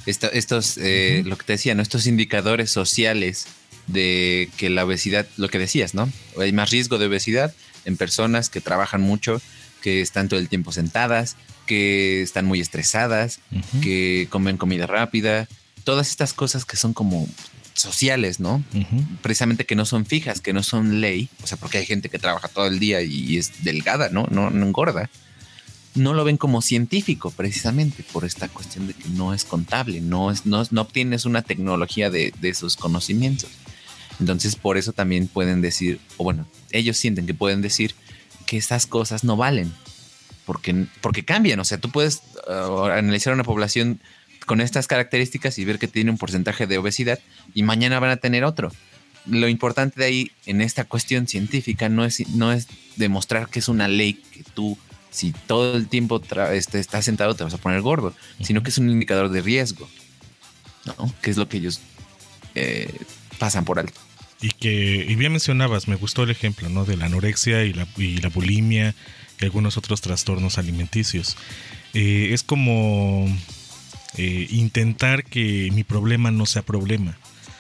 C: Esta- estos, eh,
B: Ujú.
C: lo que te decía, ¿no? Estos indicadores sociales de que la obesidad, lo que decías, ¿no? Hay más riesgo de obesidad en personas que trabajan mucho, que están todo el tiempo sentadas, que están muy estresadas,
B: Ujú.
C: que comen comida rápida, todas estas cosas que son como sociales, ¿no?
B: Ujú.
C: Precisamente que no son fijas, que no son ley, o sea, porque hay gente que trabaja todo el día y es delgada, ¿no? No, no engorda. No lo ven como científico, precisamente por esta cuestión de que no es contable, no, es, no, no obtienes una tecnología de, de esos conocimientos. Entonces, por eso también pueden decir, o bueno, ellos sienten que pueden decir que esas cosas no valen, porque, porque cambian. O sea, tú puedes uh, analizar una población con estas características y ver que tiene un porcentaje de obesidad y mañana van a tener otro. Lo importante de ahí en esta cuestión científica no es, no es demostrar que es una ley que tú, si todo el tiempo tra- este, estás sentado, te vas a poner gordo, sino que es un indicador de riesgo, ¿no? Que es lo que ellos eh, pasan por alto.
B: Y que, y bien mencionabas, me gustó el ejemplo, ¿no? De la anorexia y la, y la bulimia y algunos otros trastornos alimenticios. Eh, es como eh, intentar que mi problema no sea problema.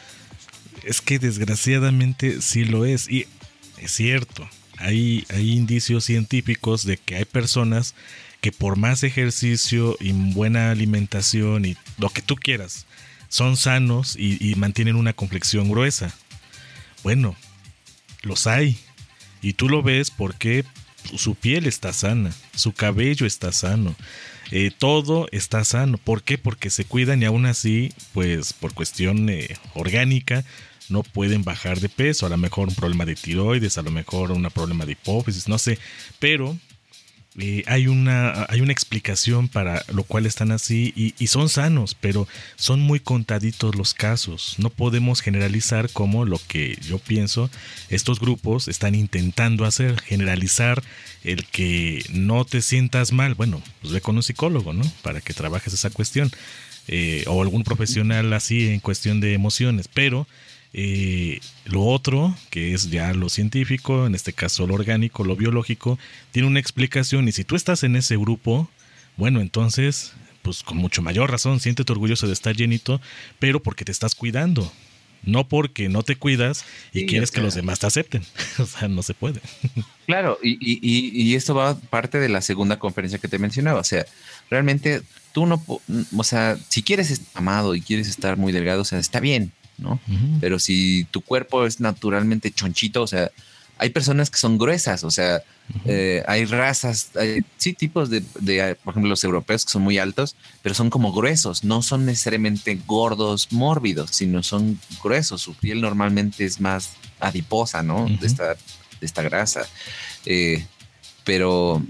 B: Es que desgraciadamente sí lo es. Y es cierto, hay, hay indicios científicos de que hay personas que por más ejercicio y buena alimentación y lo que tú quieras, son sanos y, y mantienen una complexión gruesa. Bueno, los hay. Y tú lo ves porque su piel está sana, su cabello está sano, eh, todo está sano. ¿Por qué? Porque se cuidan y aún así, pues por cuestión eh, orgánica, no pueden bajar de peso. A lo mejor un problema de tiroides, a lo mejor un problema de hipófisis, no sé. Pero eh, hay, una, hay una explicación para lo cual están así y, y son sanos, pero son muy contaditos los casos. No podemos generalizar como lo que yo pienso estos grupos están intentando hacer, generalizar el que no te sientas mal. Bueno, pues ve con un psicólogo, ¿no? Para que trabajes esa cuestión. Eh, o algún profesional así en cuestión de emociones, pero Eh, lo otro, que es ya lo científico, en este caso lo orgánico, lo biológico, tiene una explicación. Y si tú estás en ese grupo, bueno, entonces, pues con mucho mayor razón, siéntete orgulloso de estar llenito, pero porque te estás cuidando, no porque no te cuidas y
C: Sí,
B: quieres
C: o sea,
B: que los demás te acepten. O sea, no se puede.
C: Claro, y, y, y, y esto va parte de la segunda conferencia que te mencionaba. O sea, realmente tú no, po- o sea, si quieres estar amado y quieres estar muy delgado, o sea, está bien, ¿no?
B: Ujú.
C: Pero si tu cuerpo es naturalmente chonchito, o sea, hay personas que son gruesas, o sea, eh, hay razas, hay, sí, tipos de, de, por ejemplo, los europeos que son muy altos, pero son como gruesos, no son necesariamente gordos, mórbidos, sino son gruesos. Su piel normalmente es más adiposa, ¿no?
B: Ujú.
C: De esta, de esta grasa. Eh, pero,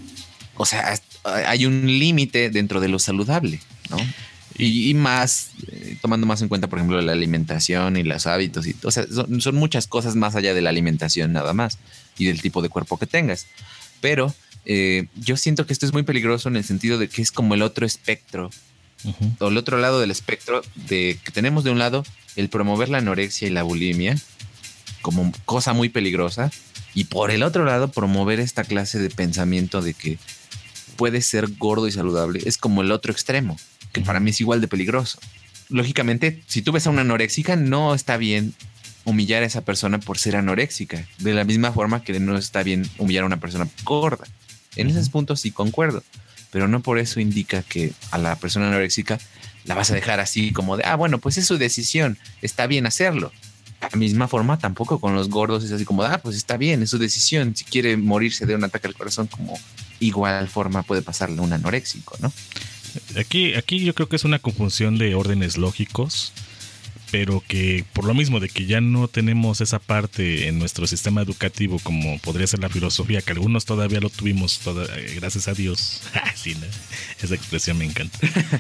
C: o sea, hay un límite dentro de lo saludable, ¿no? Y, y más, eh, tomando más en cuenta, por ejemplo, la alimentación y los hábitos. Y, o sea, son, son muchas cosas más allá de la alimentación nada más y del tipo de cuerpo que tengas. Pero eh, yo siento que esto es muy peligroso en el sentido de que es como el otro espectro,
B: Ujú.
C: o el otro lado del espectro, de que tenemos de un lado el promover la anorexia y la bulimia como cosa muy peligrosa, y por el otro lado promover esta clase de pensamiento de que puedes ser gordo y saludable. Es como el otro extremo, que para mí es igual de peligroso. Lógicamente, si tú ves a una anoréxica, no está bien humillar a esa persona por ser anoréxica, de la misma forma que no está bien humillar a una persona gorda. En esos puntos sí concuerdo, pero no por eso indica que a la persona anoréxica la vas a dejar así como de, ah, bueno, pues es su decisión, está bien hacerlo. De la misma forma, tampoco con los gordos es así como, ah, pues está bien, es su decisión. Si quiere morirse de un ataque al corazón, como igual forma puede pasarle a un anoréxico, ¿no?
B: Aquí, aquí yo creo que es una confusión de órdenes lógicos, pero que por lo mismo de que ya no tenemos esa parte en nuestro sistema educativo como podría ser la filosofía, que algunos todavía lo tuvimos, toda, eh, gracias a Dios. Sí, ¿no? Esa expresión me encanta.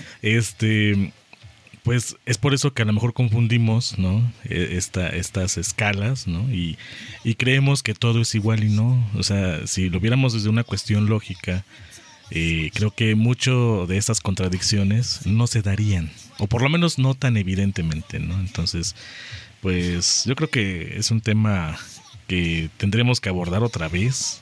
B: Este, pues es por eso que a lo mejor confundimos, ¿no? Esta, estas escalas, ¿no? Y, y creemos que todo es igual y no. O sea, si lo viéramos desde una cuestión lógica, Eh, creo que mucho de estas contradicciones no se darían, o por lo menos no tan evidentemente, ¿no? Entonces, pues yo creo que es un tema que tendremos que abordar otra vez,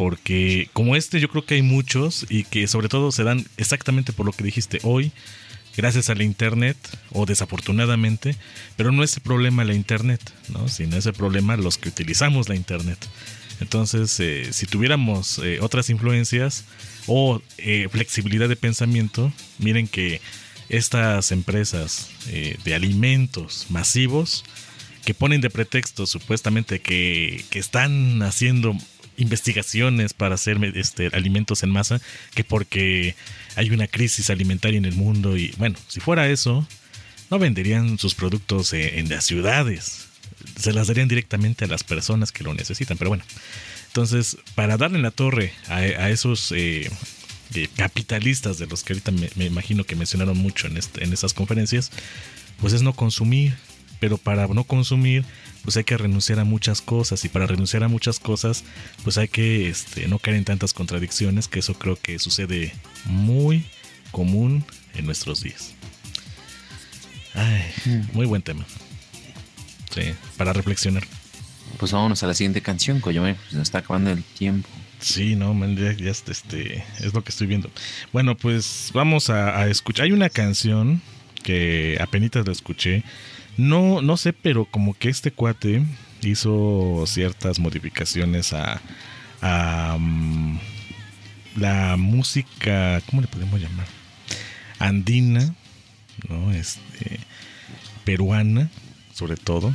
B: porque como este yo creo que hay muchos y que sobre todo se dan exactamente por lo que dijiste hoy. gracias a la internet, o desafortunadamente, pero no es el problema la internet, ¿no? Sino es el problema los que utilizamos la internet. Entonces, eh, si tuviéramos eh, otras influencias o eh, flexibilidad de pensamiento, miren que estas empresas eh, de alimentos masivos que ponen de pretexto supuestamente que, que están haciendo investigaciones para hacer este, alimentos en masa, que porque hay una crisis alimentaria en el mundo, y bueno, si fuera eso, no venderían sus productos eh, en las ciudades, se las darían directamente a las personas que lo necesitan. Pero bueno, entonces, para darle en la torre a, a esos eh, eh, capitalistas de los que ahorita me, me imagino que mencionaron mucho en, este, en esas conferencias, pues es no consumir. Pero para no consumir, pues hay que renunciar a muchas cosas, y para renunciar a muchas cosas, pues hay que este, no caer en tantas contradicciones, que eso creo que sucede muy común en nuestros días. Ay, muy buen tema. Sí, para reflexionar.
C: Pues vámonos a la siguiente canción, Coyome, pues nos está acabando el tiempo.
B: Sí, no, man, ya, ya este, es lo que estoy viendo. Bueno, pues vamos a, a escuchar. Hay una canción que apenitas la escuché. No, no sé, pero como que este cuate hizo ciertas modificaciones a, a um, la música, ¿cómo le podemos llamar? Andina, ¿no? Este, peruana, sobre todo.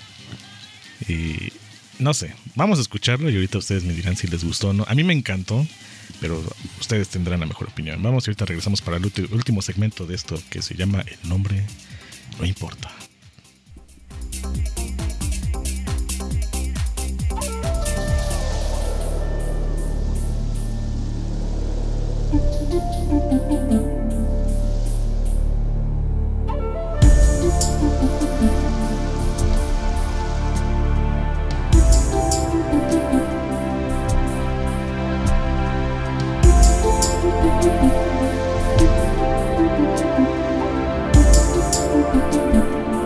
B: Y no sé, vamos a escucharlo y ahorita ustedes me dirán si les gustó o no. A mí me encantó, pero ustedes tendrán la mejor opinión. Vamos y ahorita regresamos para el ulti- último segmento de esto, que se llama El nombre no importa.
A: Thank you.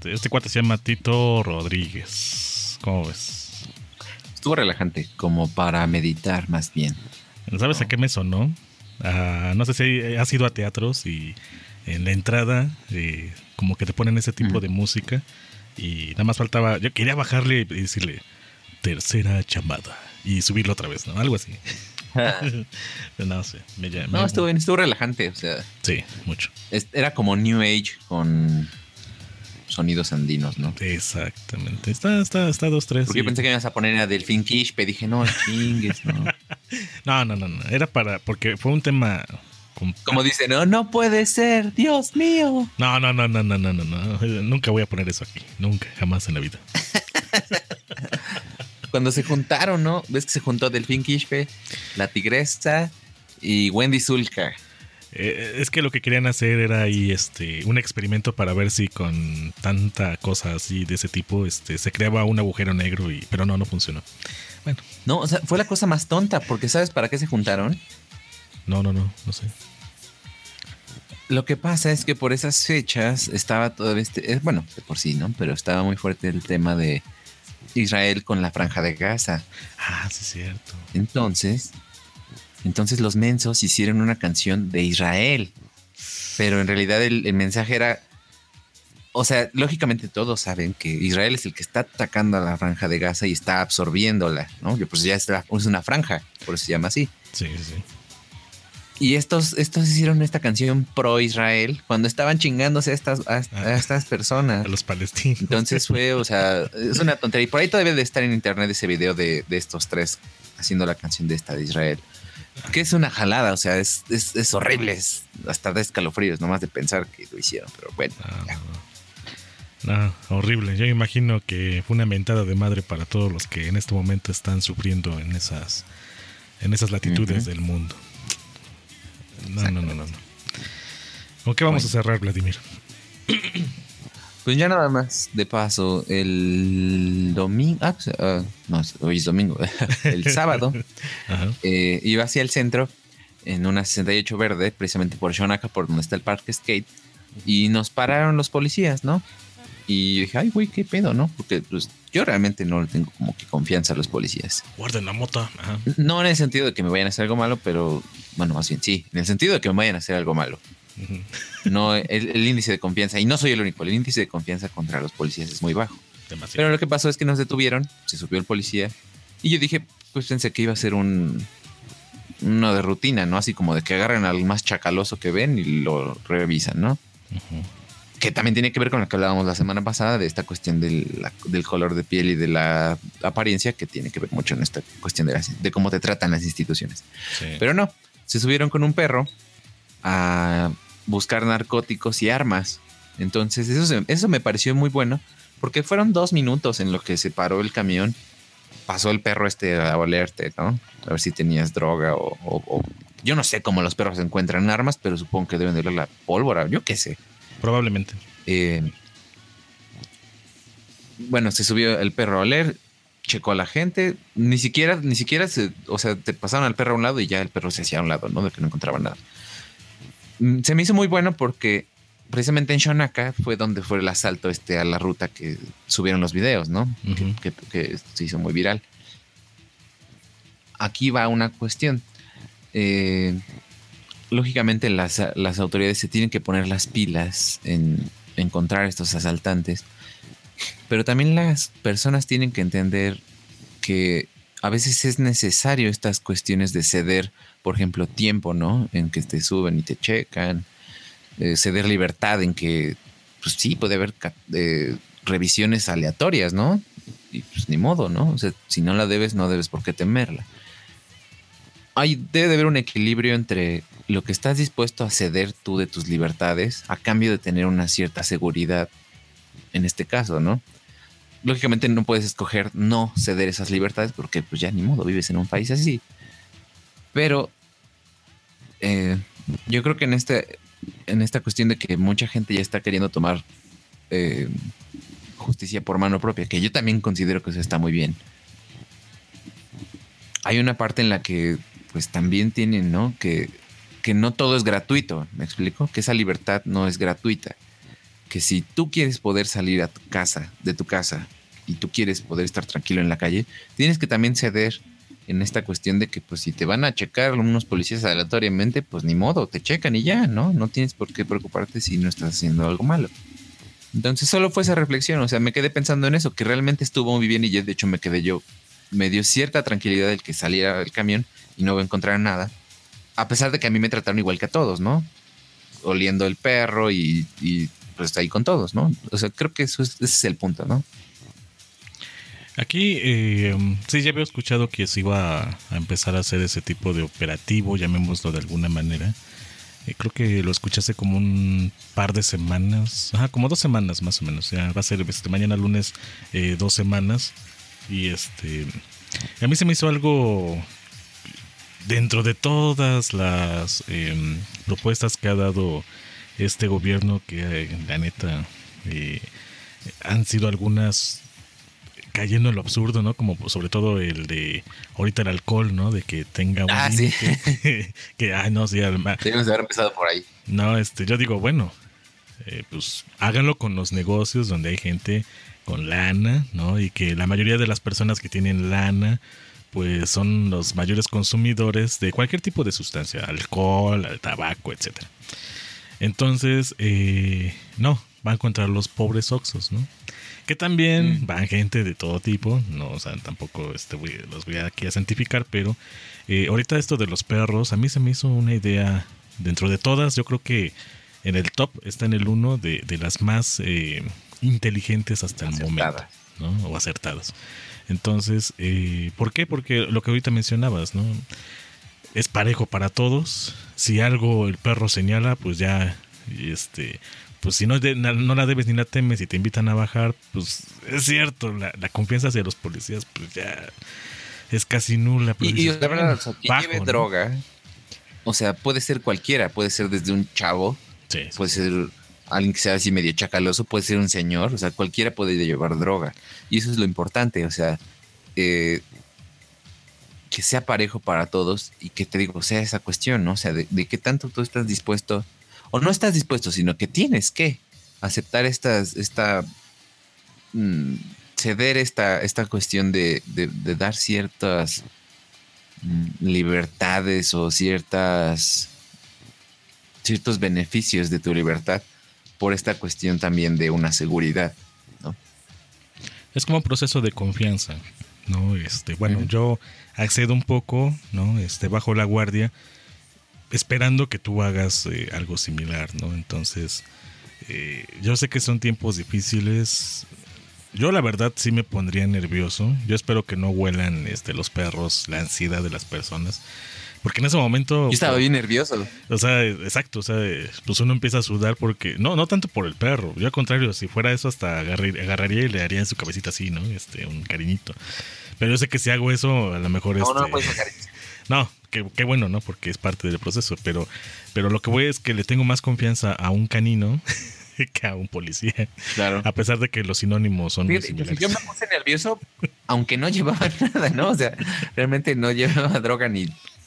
B: Este, este cuate se llama Tito Rodríguez. ¿Cómo ves?
C: Estuvo relajante, como para meditar más bien.
B: ¿Sabes a qué me sonó? Uh, no sé si has ido a teatros y en la entrada eh, como que te ponen ese tipo mm. de música y nada más faltaba, yo quería bajarle y decirle tercera llamada y subirlo otra vez, ¿no? Algo así. no sé. Me, me,
C: no, estuvo bien, estuvo relajante, o sea.
B: Sí, mucho.
C: Era como New Age con sonidos andinos, ¿no?
B: Exactamente. Está, está, está dos, tres.
C: Porque
B: y...
C: yo pensé que me ibas a poner a Delfín Quispe. Dije, no, chingues, no.
B: no, no, no, no. Era para, porque fue un tema.
C: Con... Como dice, no, no puede ser, Dios mío.
B: No, no, no, no, no, no, no, no. Nunca voy a poner eso aquí. Nunca, jamás en la vida.
C: Cuando se juntaron, ¿no? Ves que se juntó Delfín Quispe, La Tigresa y Wendy Zulka.
B: Eh, es que lo que querían hacer era ahí este un experimento para ver si con tanta cosa así de ese tipo este se creaba un agujero negro, y pero no, no funcionó. Bueno.
C: No, o sea, fue la cosa más tonta, porque ¿sabes para qué se juntaron?
B: No, no, no, no sé.
C: Lo que pasa es que por esas fechas estaba todo este... Bueno, de por sí, ¿no? Pero estaba muy fuerte el tema de Israel con la Franja de Gaza.
B: Ah, sí es cierto.
C: Entonces... Entonces los mensos hicieron una canción de Israel, pero en realidad el, el mensaje era, o sea, lógicamente todos saben que Israel es el que está atacando a la Franja de Gaza y está absorbiéndola, ¿no? Que pues ya es, la, es una franja, por eso se llama así.
B: Sí, sí.
C: Y estos, estos hicieron esta canción pro Israel cuando estaban chingándose a estas, a, a estas personas.
B: A los palestinos.
C: Entonces fue, o sea, es una tontería. Y por ahí todavía debe estar en internet ese video de, de estos tres haciendo la canción de esta de Israel. Que es una jalada, o sea, es, es, es horrible, es hasta de escalofríos, nomás de pensar que lo hicieron, pero bueno.
B: No, no, no, horrible. Yo imagino que fue una mentada de madre para todos los que en este momento están sufriendo en esas, en esas latitudes uh-huh. del mundo. No, no, no, no, no. ¿Con qué vamos bueno. a cerrar, Vladimir?
C: Pues ya nada más, de paso, el domingo, ah, pues, uh, no, hoy es domingo, el sábado, eh, iba hacia el centro en una sesenta y ocho verde, precisamente por Shonaka, por donde está el parque skate, y nos pararon los policías, ¿no? Y dije, ay, güey, qué pedo, ¿no? Porque pues yo realmente no le tengo como que confianza a los policías.
B: Guarden la mota. Ajá.
C: No en el sentido de que me vayan a hacer algo malo, pero, bueno, más bien sí, en el sentido de que me vayan a hacer algo malo. No, el, el índice de confianza, y no soy el único, el índice de confianza contra los policías es muy bajo. Demasiado. Pero lo que pasó es que nos detuvieron, se subió el policía y yo dije, pues pensé que iba a ser un uno de rutina, ¿no? Así como de que agarran al más chacaloso que ven y lo revisan, ¿no? Uh-huh. Que también tiene que ver con lo que hablábamos la semana pasada de esta cuestión del, la, del color de piel y de la apariencia, que tiene que ver mucho en esta cuestión de, las, de cómo te tratan las instituciones. Sí. Pero no, se subieron con un perro a buscar narcóticos y armas. Entonces eso, se, eso me pareció muy bueno, porque fueron dos minutos en lo que se paró el camión, pasó el perro este a olerte, ¿no? A ver si tenías droga o, o, o yo no sé cómo los perros encuentran armas, pero supongo que deben de oler la pólvora, yo qué sé.
B: Probablemente.
C: Eh, bueno, se subió el perro a oler, checó a la gente, ni siquiera, ni siquiera se, o sea, te pasaron al perro a un lado y ya el perro se hacía a un lado, ¿no? De que no encontraba nada. Se me hizo muy bueno porque precisamente en Shonaka fue donde fue el asalto este a la ruta que subieron los videos, ¿no? Uh-huh. Que, que, que se hizo muy viral. Aquí va una cuestión. Eh, lógicamente las, las autoridades se tienen que poner las pilas en encontrar estos asaltantes, pero también las personas tienen que entender que a veces es necesario estas cuestiones de ceder, por ejemplo, tiempo, ¿no? En que te suben y te checan, eh, ceder libertad en que, pues sí, puede haber eh, revisiones aleatorias, ¿no? Y pues ni modo, ¿no? O sea, si no la debes, no debes por qué temerla. Hay, debe de haber un equilibrio entre lo que estás dispuesto a ceder tú de tus libertades a cambio de tener una cierta seguridad en este caso, ¿no? Lógicamente no puedes escoger no ceder esas libertades porque pues ya ni modo, vives en un país así. Pero eh, yo creo que en, este, en esta cuestión de que mucha gente ya está queriendo tomar eh, justicia por mano propia, que yo también considero que eso está muy bien. Hay una parte en la que pues también tienen, ¿no? Que, que no todo es gratuito, ¿me explico? Que esa libertad no es gratuita. que si tú quieres poder salir a tu casa, de tu casa, y tú quieres poder estar tranquilo en la calle, tienes que también ceder en esta cuestión de que pues si te van a checar unos policías aleatoriamente, pues ni modo, te checan y ya, ¿no? No tienes por qué preocuparte si no estás haciendo algo malo. Entonces solo fue esa reflexión, o sea, me quedé pensando en eso, que realmente estuvo muy bien y yo, de hecho me quedé yo, me dio cierta tranquilidad el que saliera del camión y no encontrar nada, a pesar de que a mí me trataron igual que a todos, ¿no? Oliendo el perro y, y pues ahí con todos, ¿no? O sea, creo que eso es, ese es el punto, ¿no?
B: Aquí eh, sí ya había escuchado que se iba a, a empezar a hacer ese tipo de operativo, llamémoslo de alguna manera. Eh, creo que lo escuché hace como un par de semanas, ajá, como dos semanas más o menos. Ya va a ser este, mañana lunes eh, dos semanas. Y este, a mí se me hizo algo dentro de todas las eh, propuestas que ha dado este gobierno, que eh, la neta eh, han sido algunas cayendo en lo absurdo, ¿no? Como sobre todo el de ahorita el alcohol, ¿no? De que tenga un
C: Ah,
B: límite.
C: sí.
B: Que, ay, no, sí, alma-
C: Debemos de haber empezado por ahí.
B: no, este, yo digo, bueno, eh, pues háganlo con los negocios donde hay gente con lana, ¿no? Y que la mayoría de las personas que tienen lana, pues son los mayores consumidores de cualquier tipo de sustancia, alcohol, tabaco, etcétera. Entonces, eh, no, van contra los pobres oxos, ¿no? Que también
C: Mm.
B: van gente de todo tipo, no, o sea, tampoco este, voy- los voy aquí a santificar, pero eh, ahorita esto de los perros, a mí se me hizo una idea, dentro de todas, yo creo que en el top está en el uno de, de las más eh, inteligentes hasta el momento,
C: Acertadas.
B: ¿no? O acertadas. Entonces, eh, ¿por qué? Porque lo que ahorita mencionabas, ¿no? Es parejo para todos. Si algo el perro señala, pues ya, este, pues si no, de- na- no la debes ni la temes y te invitan a bajar, pues es cierto, la, la confianza hacia los policías, pues ya es casi nula. Pero
C: Y, y
B: dices,
C: la verdad,
B: bueno,
C: o sea, que
B: bajo,
C: lleve
B: ¿no?
C: droga, o sea, puede ser cualquiera, puede ser desde un chavo,
B: Sí, sí,
C: puede ser alguien que sea así medio chacaloso, puede ser un señor, o sea, cualquiera puede llevar droga. Y eso es lo importante, o sea, eh, que sea parejo para todos y que te digo, sea esa cuestión, ¿no? O sea, de, de qué tanto tú estás dispuesto, o no estás dispuesto, sino que tienes que aceptar estas, esta, mm, ceder esta, esta cuestión de, de, de dar ciertas mm, libertades o ciertas ciertos beneficios de tu libertad por esta cuestión también de una seguridad, ¿no?
B: Es como un proceso de confianza, ¿no? Este, bueno,
C: Ujú.
B: yo accedo un poco, ¿no? Este, bajo la guardia, esperando que tú hagas eh, algo similar, ¿no? Entonces, eh, yo sé que son tiempos difíciles. Yo la verdad sí me pondría nervioso. Yo espero que no huelan este, los perros, la ansiedad de las personas. Porque en ese momento...
C: Yo estaba bien nervioso.
B: O sea, exacto, o sea, eh, pues uno empieza a sudar porque, no, no tanto por el perro, yo al contrario, si fuera eso hasta agarré- agarraría y le haría en su cabecita así, ¿no? Este, un cariñito. Pero yo sé que si hago eso, a lo mejor
C: No,
B: este...
C: no puedes hacer eso.
B: No, qué, qué bueno, ¿no? Porque es parte del proceso, pero, pero lo que voy es que le tengo más confianza a un canino que a un policía,
C: Claro.
B: a pesar de que los sinónimos son muy
C: Fíjate, yo,
B: similares.
C: yo me puse nervioso, aunque no llevaba nada, ¿no? O sea, realmente no llevaba droga ni...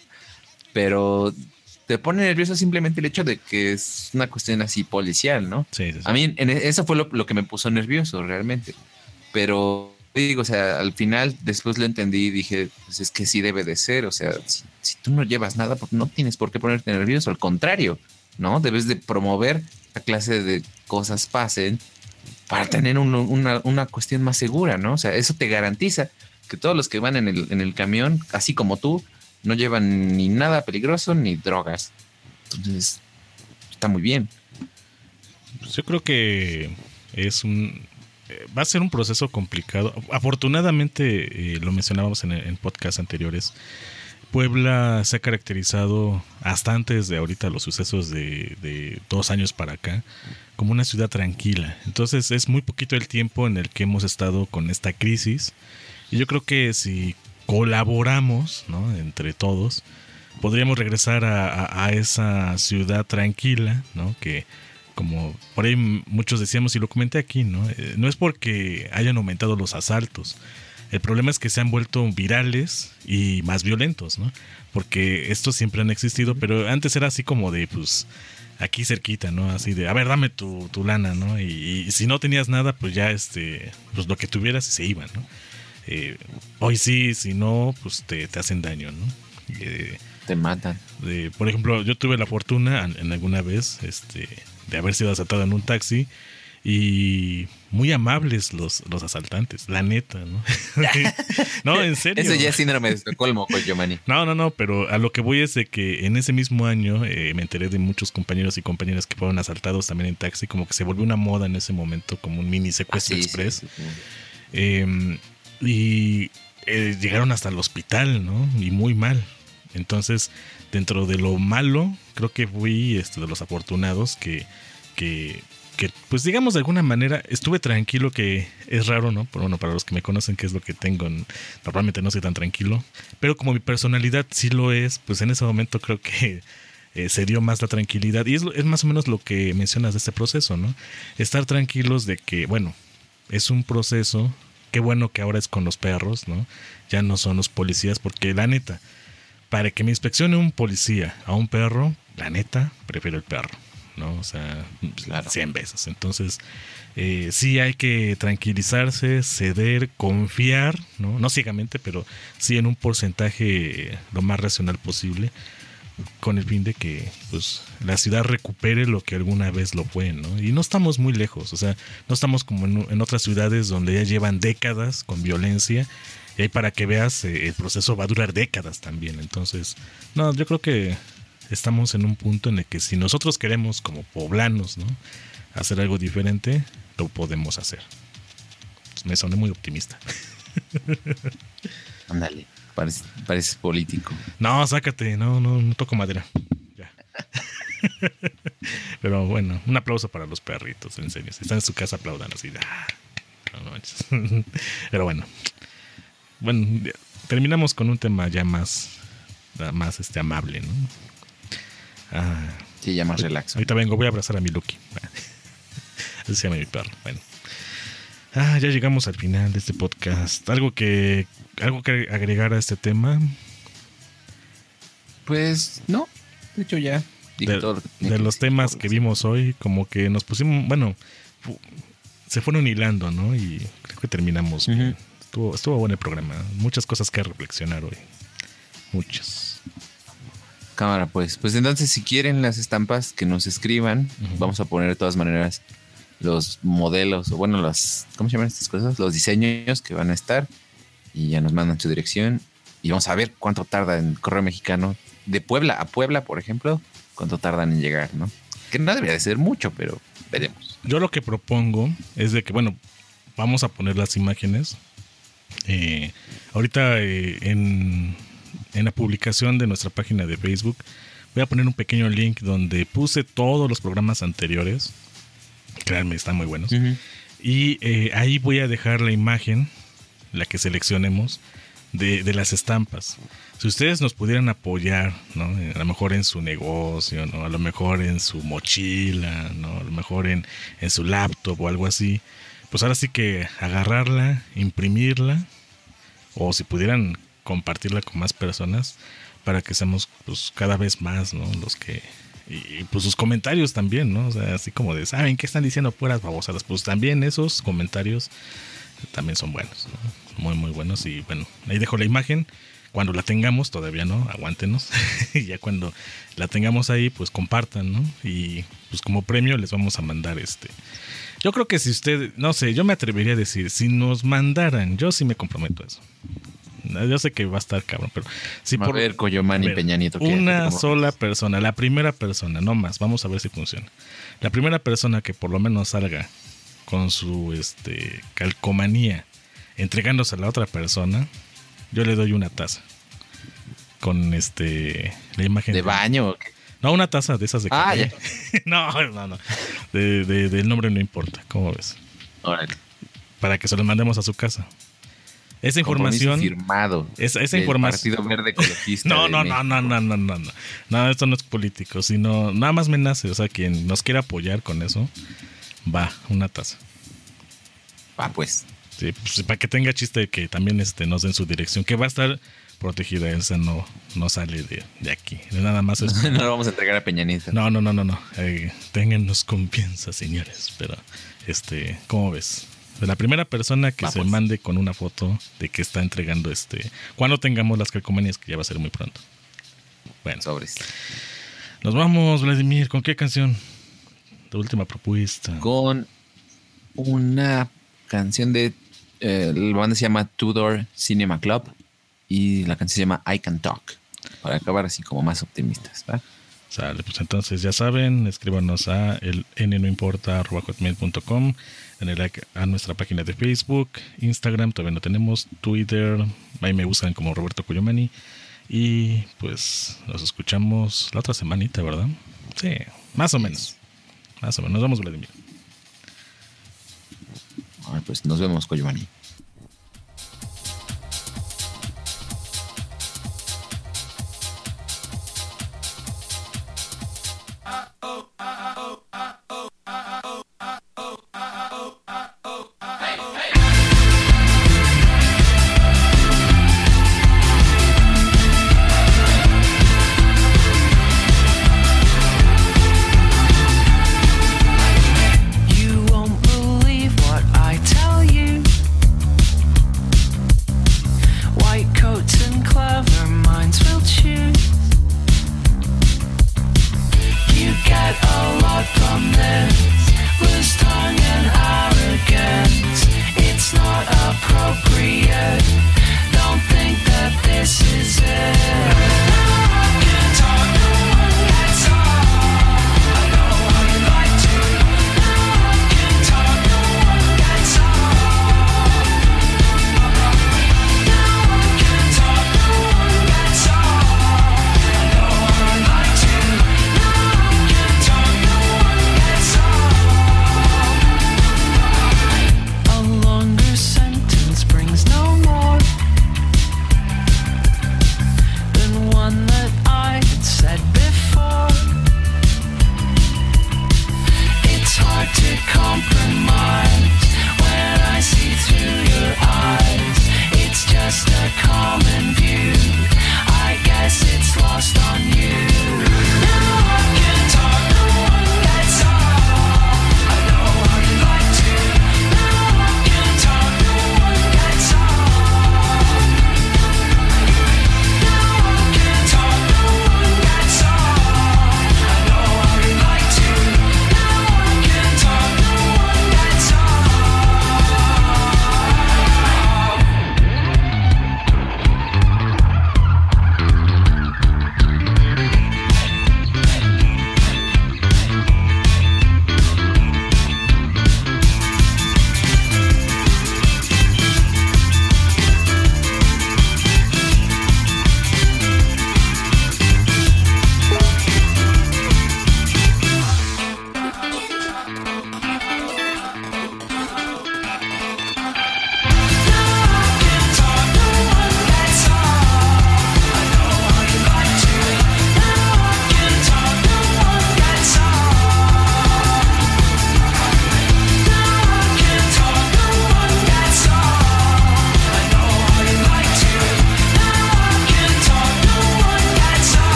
C: Pero te pone nervioso simplemente el hecho de que es una cuestión así policial, ¿no?
B: Sí, sí, sí.
C: A mí en- eso fue lo, lo que me puso nervioso realmente. Pero digo, o sea, al final después lo entendí y dije, pues es que sí debe de ser. O sea, si, si tú no llevas nada, pues no tienes por qué ponerte nervioso. Al contrario, ¿no? Debes de promover la clase de cosas pasen para tener un- una, una cuestión más segura, ¿no? O sea, eso te garantiza que todos los que van en el, en el camión, así como tú, no llevan ni nada peligroso ni drogas. Entonces, está muy bien.
B: Pues yo creo que es un eh, va a ser un proceso complicado. Afortunadamente, eh, lo mencionábamos en, en podcasts anteriores, Puebla se ha caracterizado hasta antes de ahorita los sucesos de, de dos años para acá como una ciudad tranquila. Entonces es muy poquito el tiempo en el que hemos estado con esta crisis y yo creo que si colaboramos, ¿no? Entre todos, podríamos regresar a, a, a esa ciudad tranquila, ¿no? Que como por ahí muchos decíamos y lo comenté aquí, ¿no? Eh, no es porque hayan aumentado los asaltos, El problema es que se han vuelto virales y más violentos, ¿no? Porque estos siempre han existido, pero antes era así como de, pues, aquí cerquita, ¿no? Así de, a ver, dame tu, tu lana, ¿no? Y, y si no tenías nada, pues ya, este, pues lo que tuvieras se iba, ¿no? Eh, hoy sí, si no, pues te, te hacen daño, ¿no? Eh,
C: Te matan.
B: de, por ejemplo, yo tuve la fortuna en, en alguna vez, este, de haber sido asaltado en un taxi. Y muy amables los, los asaltantes, la neta, ¿no? No, en serio.
C: Eso ya es síndrome de Estocolmo, Coyomani.
B: No, no, no, pero a lo que voy es de que en ese mismo año eh, me enteré de muchos compañeros y compañeras que fueron asaltados también en taxi, como que se volvió una moda en ese momento, como un mini secuestro
C: Ah, sí,
B: express.
C: sí, sí, sí.
B: Eh, y eh, llegaron hasta el hospital, ¿no? Y muy mal. Entonces, dentro de lo malo, creo que fui este, de los afortunados que... que que pues digamos de alguna manera estuve tranquilo, que es raro, ¿no? Pero bueno, para los que me conocen, que es lo que tengo, normalmente no soy tan tranquilo, pero como mi personalidad sí lo es, pues en ese momento creo que eh, se dio más la tranquilidad, y es, es más o menos lo que mencionas de este proceso, ¿no? Estar tranquilos de que, bueno, es un proceso, qué bueno que ahora es con los perros, ¿no? Ya no son los policías, porque la neta, para que me inspeccione un policía a un perro, la neta, prefiero el perro, ¿no? O sea,
C: Claro.
B: cien veces. Entonces, eh, sí hay que tranquilizarse, ceder, confiar, ¿no? No ciegamente, pero sí en un porcentaje eh, lo más racional posible, con el fin de que pues la ciudad recupere lo que alguna vez lo fue, ¿no? Y no estamos muy lejos, o sea, no estamos como en, en otras ciudades donde ya llevan décadas con violencia, y ahí para que veas, eh, el proceso va a durar décadas también. Entonces, no, yo creo que estamos en un punto en el que si nosotros queremos como poblanos, ¿no?, hacer algo diferente, lo podemos hacer. Me soné muy optimista.
C: Ándale, pareces, pareces político.
B: No, sácate, no, no, no toco madera. Ya. Pero bueno, un aplauso para los perritos, en serio. Si están en su casa, aplaudan así. Ah, no manches. Pero bueno. Bueno, ya, terminamos con un tema ya más, más este, amable, ¿no? Ah,
C: Sí, ya más relax.
B: ahorita vengo, voy a abrazar a mi Lucky. Así se llama mi perro. Bueno. Ah, ya llegamos al final de este podcast. ¿Algo que, algo que agregar a este tema?
C: Pues no, de hecho ya dije
B: De,
C: todo lo que tenía
B: de
C: que
B: los
C: decir.
B: temas que vimos hoy, como que nos pusimos, bueno, fu- se fueron hilando, ¿no? Y creo que terminamos bien.
C: Ujú.
B: Estuvo, estuvo bueno el programa. Muchas cosas que reflexionar hoy. Muchas.
C: Cámara, pues. Pues entonces, si quieren las estampas, que nos escriban.
B: Ujú.
C: Vamos a poner de todas maneras los modelos, o bueno, las, ¿cómo se llaman estas cosas? Los diseños que van a estar. Y ya nos mandan su dirección. Y vamos a ver cuánto tarda en Correo Mexicano. De Puebla a Puebla, por ejemplo, cuánto tardan en llegar, ¿no? Que no debería de ser mucho, pero veremos.
B: Yo lo que propongo es de que, bueno, vamos a poner las imágenes. Eh, ahorita eh, en, en la publicación de nuestra página de Facebook voy a poner un pequeño link donde puse todos los programas anteriores. Créanme, están muy buenos.
C: Uh-huh.
B: Y eh, ahí voy a dejar la imagen, la que seleccionemos, de, de las estampas. Si ustedes nos pudieran apoyar, ¿no? A lo mejor en su negocio, ¿no? A lo mejor en su mochila, ¿no? A lo mejor en, en su laptop o algo así. Pues ahora sí que agarrarla, imprimirla, o si pudieran compartirla con más personas para que seamos pues cada vez más, ¿no? Los que... Y pues sus comentarios también, ¿no? O sea, así como de, ¿saben qué están diciendo puras babosadas? Pues también esos comentarios también son buenos, ¿no? Muy, muy buenos. Y bueno, ahí dejo la imagen. Cuando la tengamos, todavía no, aguántenos. Y ya cuando la tengamos ahí, pues compartan, ¿no? Y pues como premio les vamos a mandar este... Yo creo que si usted, no sé, yo me atrevería a decir, si nos mandaran, yo sí me comprometo a eso. Yo sé que va a estar cabrón, pero si
C: A
B: por
C: ver, Coyomán y
B: a ver,
C: Peña Nieto. ¿qué?
B: una
C: ¿Cómo?
B: sola persona, la primera persona, no más, vamos a ver si funciona. La primera persona que por lo menos salga con su este calcomanía entregándose a la otra persona, yo le doy una taza con este la imagen
C: ¿De baño o qué?
B: No, una taza de esas de
C: Ah,
B: café. no, no, no. De, de, del nombre no importa, ¿cómo ves?
C: Órale.
B: Para que se lo mandemos a su casa. Esa información
C: Compromiso firmado.
B: Esa, esa
C: del
B: información.
C: Partido Verde Ecologista.
B: No,
C: de
B: no, no,
C: México.
B: no, no, no, no, no. No, esto no es político, sino nada más me nace. O sea, quien nos quiera apoyar con eso, va, una taza.
C: Va, pues.
B: Sí, pues, para que tenga chiste que también este, nos den su dirección, que va a estar protegida, esa no, no sale de, de aquí. Nada más es.
C: No lo vamos a entregar a Peña Nieto.
B: No, no, no, no, no. Eh, téngannos confianza, señores. Pero, este, ¿cómo ves? La primera persona que
C: Va,
B: se
C: pues.
B: mande con una foto de que está entregando este. Cuando tengamos las calcomanías, que ya va a ser muy pronto. Bueno,
C: Sobres.
B: nos vamos, Vladimir. ¿Con qué canción? Tu última propuesta.
C: Con una canción de. Eh, la banda se llama Tudor Cinema Club. Y la canción se llama I Can Talk. Para acabar así como más optimistas, ¿va?
B: Sale, pues entonces ya saben, escríbanos a el n no importa arroba hotmail punto com, en el like a nuestra página de Facebook, Instagram, todavía no tenemos, Twitter, ahí me buscan como Roberto Cuyomani. Y pues nos escuchamos la otra semanita, ¿verdad? Sí, más o menos. Más o menos. Nos vemos, Vladimir.
C: Ay, pues nos vemos, Coyomani.